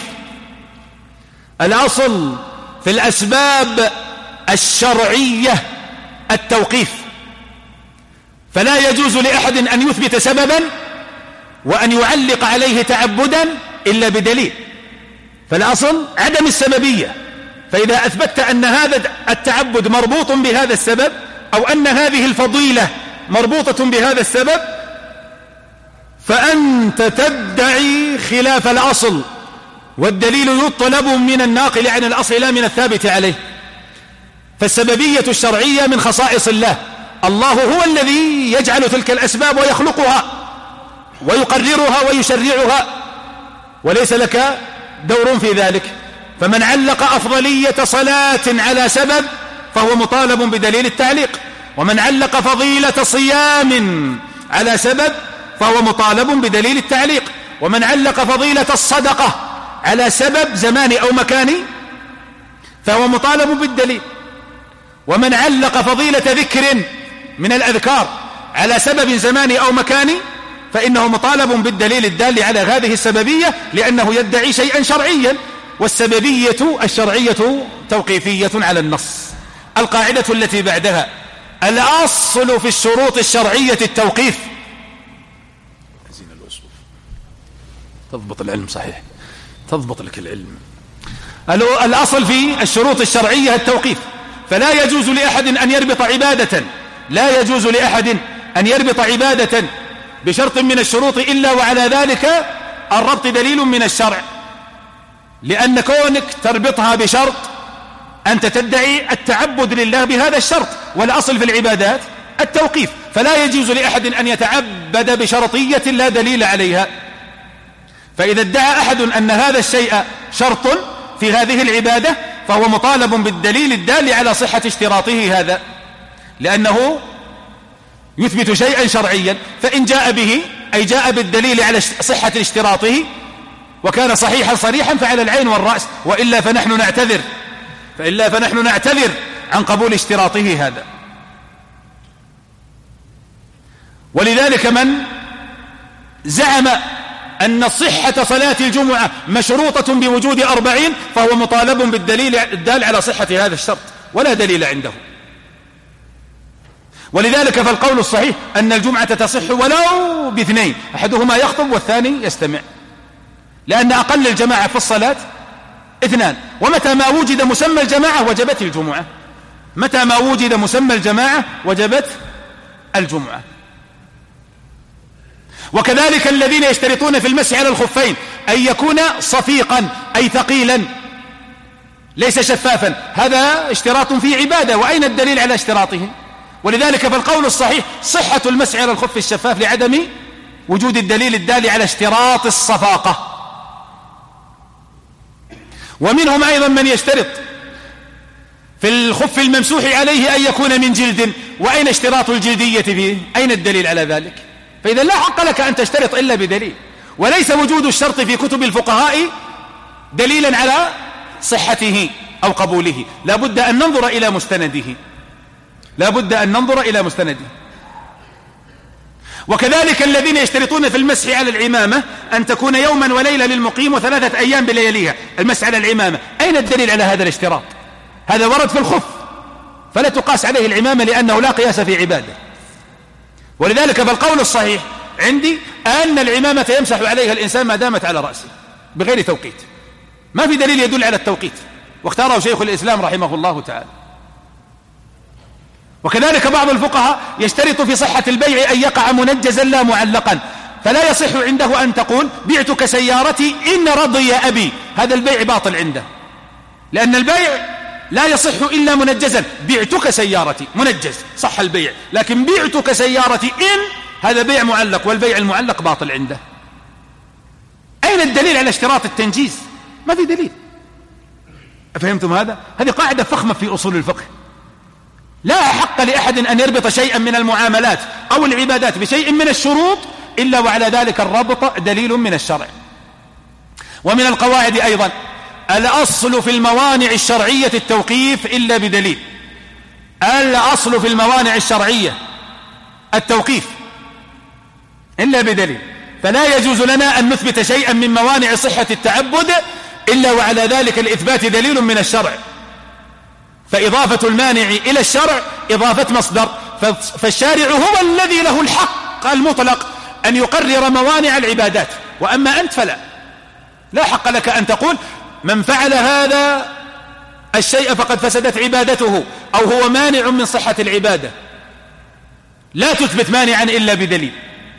الأصل في الأسباب الشرعية التوقيف، فلا يجوز لأحد أن يثبت سببا وأن يعلق عليه تعبدا إلا بدليل. فالأصل عدم السببية، فإذا أثبتت أن هذا التعبد مربوط بهذا السبب أو أن هذه الفضيلة مربوطة بهذا السبب فأنت تدعي خلاف الأصل، والدليل يطلب من الناقل عن الأصل لا من الثابت عليه. فالسببية الشرعية من خصائص الله، الله هو الذي يجعل تلك الأسباب ويخلقها ويقررها ويشرعها، وليس لك دور في ذلك. فمن علق أفضلية صلاة على سبب فهو مطالب بدليل التعليق، ومن علق فضيلة صيام على سبب فهو مطالب بدليل التعليق، ومن علق فضيلة الصدقة على سبب زماني أو مكاني فهو مطالب بالدليل. ومن علق فضيلة ذكر من الأذكار على سبب زماني أو مكاني فإنه مطالب بالدليل الدال على هذه السببية، لأنه يدعي شيئا شرعيا، والسببية الشرعية توقيفية على النص. القاعدة التي بعدها: الأصل في الشروط الشرعية التوقيف. تضبط العلم صحيح، تضبط لك العلم. الأصل في الشروط الشرعية التوقيف، فلا يجوز لأحد أن يربط عبادة، لا يجوز لأحد أن يربط عبادة بشرط من الشروط إلا وعلى ذلك الربط دليل من الشرع، لأن كونك تربطها بشرط أنت تدعي التعبد لله بهذا الشرط، والأصل في العبادات التوقيف، فلا يجوز لأحد أن يتعبد بشرطية لا دليل عليها. فإذا ادعى أحد أن هذا الشيء شرط في هذه العبادة فهو مطالب بالدليل الدال على صحة اشتراطه هذا، لأنه يثبت شيئا شرعيا، فإن جاء به أي جاء بالدليل على صحة اشتراطه وكان صحيحا صريحا فعلى العين والرأس، وإلا فنحن نعتذر عن قبول اشتراطه هذا. ولذلك من زعم أن صحة صلاة الجمعة مشروطة بوجود 40 فهو مطالب بالدليل الدال على صحة هذا الشرط، ولا دليل عنده. ولذلك فالقول الصحيح أن الجمعة تصح ولو باثنين، أحدهما يخطب والثاني يستمع، لأن أقل الجماعة في الصلاة 2، ومتى ما وجد مسمى الجماعة وجبت الجمعة، متى ما وجد مسمى الجماعة وجبت الجمعة. وكذلك الذين يشترطون في المسح على الخفين أن يكون صفيقا أي ثقيلا ليس شفافا، هذا اشتراط في عبادة، وأين الدليل على اشتراطه؟ ولذلك فالقول الصحيح صحة المسح على الخف الشفاف لعدم وجود الدليل الدال على اشتراط الصفاقة. ومنهم أيضا من يشترط في الخف الممسوح عليه أن يكون من جلد، وأين اشتراط الجلدية فيه؟ أين الدليل على ذلك؟ فإذا لا حق لك أن تشترط إلا بدليل، وليس وجود الشرط في كتب الفقهاء دليلا على صحته أو قبوله، لا بد أن ننظر إلى مستنده، لا بد أن ننظر إلى مستنده. وكذلك الذين يشترطون في المسح على العمامة أن تكون يوما وليلة للمقيم و3 أيام بلياليها، المسح على العمامة، أين الدليل على هذا الاشتراط؟ هذا ورد في الخف فلا تقاس عليه العمامة لأنه لا قياس في عباده. ولذلك فالقول الصحيح عندي أن العمامة يمسح عليها الإنسان ما دامت على رأسه بغير توقيت، ما في دليل يدل على التوقيت، واختاره شيخ الإسلام رحمه الله تعالى. وكذلك بعض الفقهاء يشترط في صحة البيع أن يقع منجزا لا معلقا، فلا يصح عنده أن تقول بعتك سيارتي إن رضي أبي، هذا البيع باطل عنده، لأن البيع لا يصح إلا منجزا. بعتك سيارتي منجز صح البيع، لكن بعتك سيارتي إن هذا بيع معلق، والبيع المعلق باطل عنده. أين الدليل على اشتراط التنجيز؟ ما في دليل. أفهمتم هذا؟ هذه قاعدة فخمة في أصول الفقه، لا حق لأحد أن يربط شيئا من المعاملات أو العبادات بشيء من الشروط إلا وعلى ذلك الربط دليل من الشرع. ومن القواعد أيضا الأصل في الموانع الشرعية التوقيف إلا بدليل. الأصل في الموانع الشرعية التوقيف إلا بدليل، فلا يجوز لنا أن نثبت شيئا من موانع صحة التعبد إلا وعلى ذلك الإثبات دليل من الشرع. فإضافة المانع إلى الشرع إضافة مصدر، فالشارع هو الذي له الحق المطلق أن يقرر موانع العبادات، وأما أنت فلا، لا حق لك أن تقول من فعل هذا الشيء فقد فسدت عبادته أو هو مانع من صحة العبادة، لا تثبت مانعا إلا بدليل.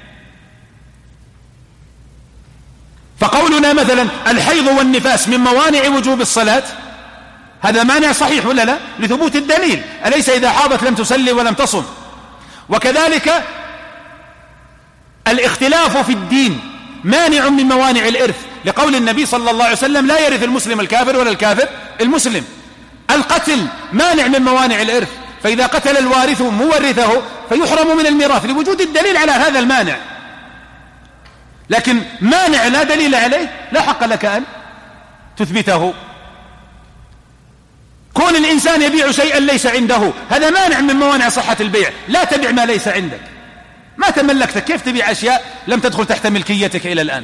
فقولنا مثلا الحيض والنفاس من موانع وجوب الصلاة، هذا مانع صحيح ولا لا؟ لثبوت الدليل، أليس إذا حاضت لم تصلي ولم تصم؟ وكذلك الاختلاف في الدين مانع من موانع الإرث، لقول النبي صلى الله عليه وسلم لا يرث المسلم الكافر ولا الكافر المسلم. القتل مانع من موانع الإرث، فإذا قتل الوارث مورثه فيحرم من الميراث لوجود الدليل على هذا المانع، لكن مانع لا دليل عليه لا حق لك أن تثبته. كون الإنسان يبيع شيئا ليس عنده هذا مانع من موانع صحة البيع. لا تبيع ما ليس عندك، ما تملكتك، كيف تبيع أشياء لم تدخل تحت ملكيتك إلى الآن؟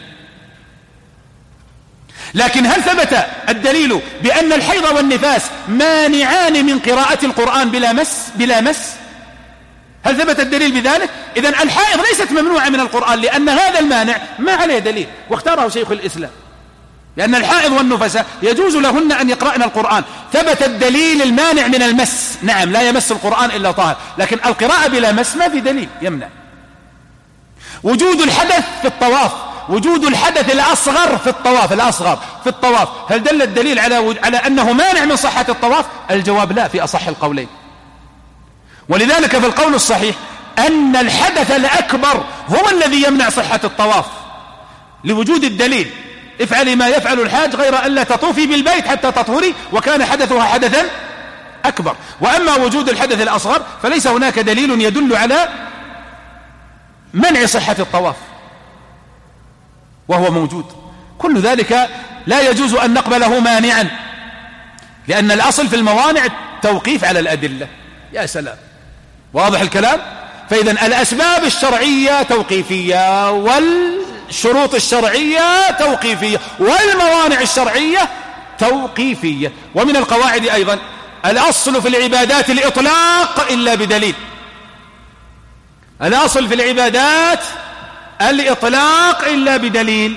لكن هل ثبت الدليل بأن الحيض والنفاس مانعان من قراءة القرآن بلا مس؟ هل ثبت الدليل بذلك؟ إذن الحائض ليست ممنوعة من القرآن، لأن هذا المانع ما عليه دليل، واختاره شيخ الإسلام، لأن الحائض والنفساء يجوز لهن أن يقرأن القرآن. ثبت الدليل المانع من المس. نعم، لا يمس القرآن إلا طاهر، لكن القراءة بلا مس ما في دليل يمنع. وجود الحدث في الطواف، وجود الحدث الأصغر في الطواف، هل دل الدليل على أنه مانع من صحة الطواف؟ الجواب لا، في أصح القولين. ولذلك في القول الصحيح أن الحدث الأكبر هو الذي يمنع صحة الطواف، لوجود الدليل: افعلي ما يفعل الحاج غير أن لا تطوفي بالبيت حتى تطهري، وكان حدثها حدثا أكبر. وأما وجود الحدث الأصغر فليس هناك دليل يدل على منع صحة الطواف، وهو موجود. كل ذلك لا يجوز أن نقبله مانعا، لأن الأصل في الموانع التوقيف على الأدلة. يا سلام، واضح الكلام؟ فإذا الأسباب الشرعية توقيفية، والشروط الشرعية توقيفية، والموانع الشرعية توقيفية. ومن القواعد أيضا: الأصل في العبادات الإطلاق إلا بدليل. الأصل في العبادات الإطلاق إلا بدليل.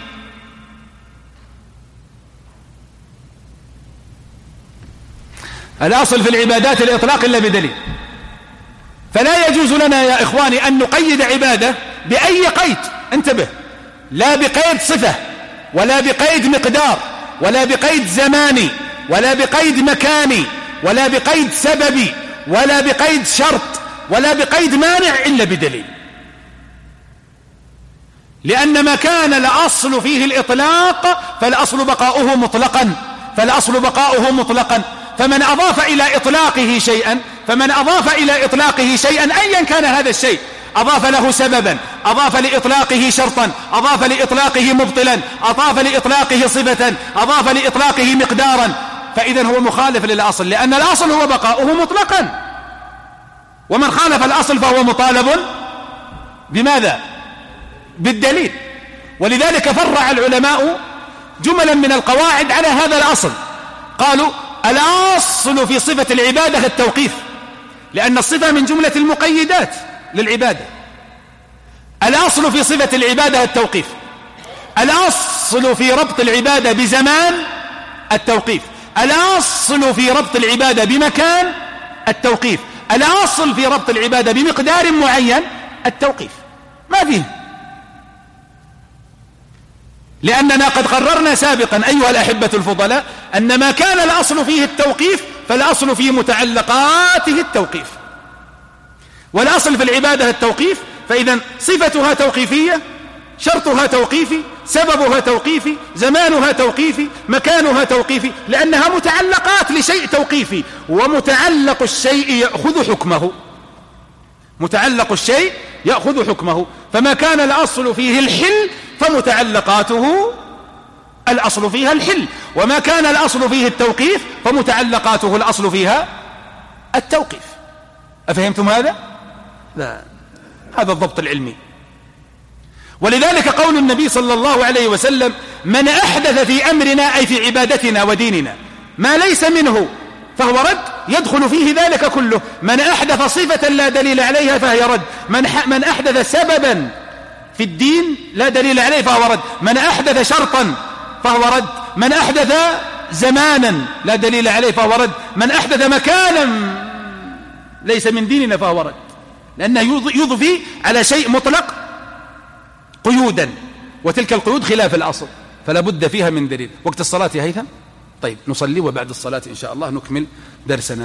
الأصل في العبادات الإطلاق إلا بدليل. فلا يجوز لنا يا إخواني أن نقيد عبادة بأي قيد، انتبه، لا بقيد صفة، ولا بقيد مقدار، ولا بقيد زماني، ولا بقيد مكاني، ولا بقيد سببي، ولا بقيد شرط، ولا بقيد مانع إلا بدليل. لأن ما كان الأصل فيه الإطلاق فالأصل بقاؤه مطلقا. فمن أضاف إلى إطلاقه شيئا أيا كان هذا الشيء، أضاف له سببا، أضاف لإطلاقه شرطا، أضاف لإطلاقه مبطلا، أضاف لإطلاقه صفة، أضاف لإطلاقه مقدارا، فإذا هو مخالف للأصل، لأن الأصل هو بقاؤه مطلقا. ومن خالف الأصل فهو مطالب بماذا؟ بالدليل. ولذلك فرع العلماء جملا من القواعد على هذا الأصل. قالوا: الأصل في صفة العبادة التوقيف، لأن الصفة من جملة المقيدات للعبادة. الأصل في صفة العبادة التوقيف. الأصل في ربط العبادة بزمان التوقيف. الأصل في ربط العبادة بمكان التوقيف. الأصل في ربط العبادة بمقدار معين التوقيف. ما فيه، لأننا قد قررنا سابقا أيها الأحبة الفضلاء أن ما كان الأصل فيه التوقيف فالأصل في متعلقاته التوقيف. والأصل في العبادة التوقيف، فإذا صفتها توقيفية، شرطها توقيفي، سببها توقيفي، زمانها توقيفي، مكانها توقيفي، لأنها متعلقات لشيء توقيفي. ومتعلق الشيء يأخذ حكمه. فما كان الأصل فيه الحل فمتعلقاته الأصل فيها الحل، وما كان الأصل فيه التوقيف فمتعلقاته الأصل فيها التوقيف. أفهمتم هذا؟ لا، هذا الضبط العلمي. ولذلك قول النبي صلى الله عليه وسلم: من أحدث في أمرنا، أي في عبادتنا وديننا، ما ليس منه فهو رد، يدخل فيه ذلك كله. من أحدث صفة لا دليل عليها فهي رد. من أحدث سببا في الدين لا دليل عليه فهو رد. من أحدث شرطا فهو رد. من أحدث زمانا لا دليل عليه فهو رد. من أحدث مكانا ليس من ديننا فهو رد، لأنه يضفي على شيء مطلق قيودا، وتلك القيود خلاف الأصل، فلا بد فيها من دليل. وقت الصلاة يا هيثم؟ طيب نصلي، وبعد الصلاة إن شاء الله نكمل درسنا.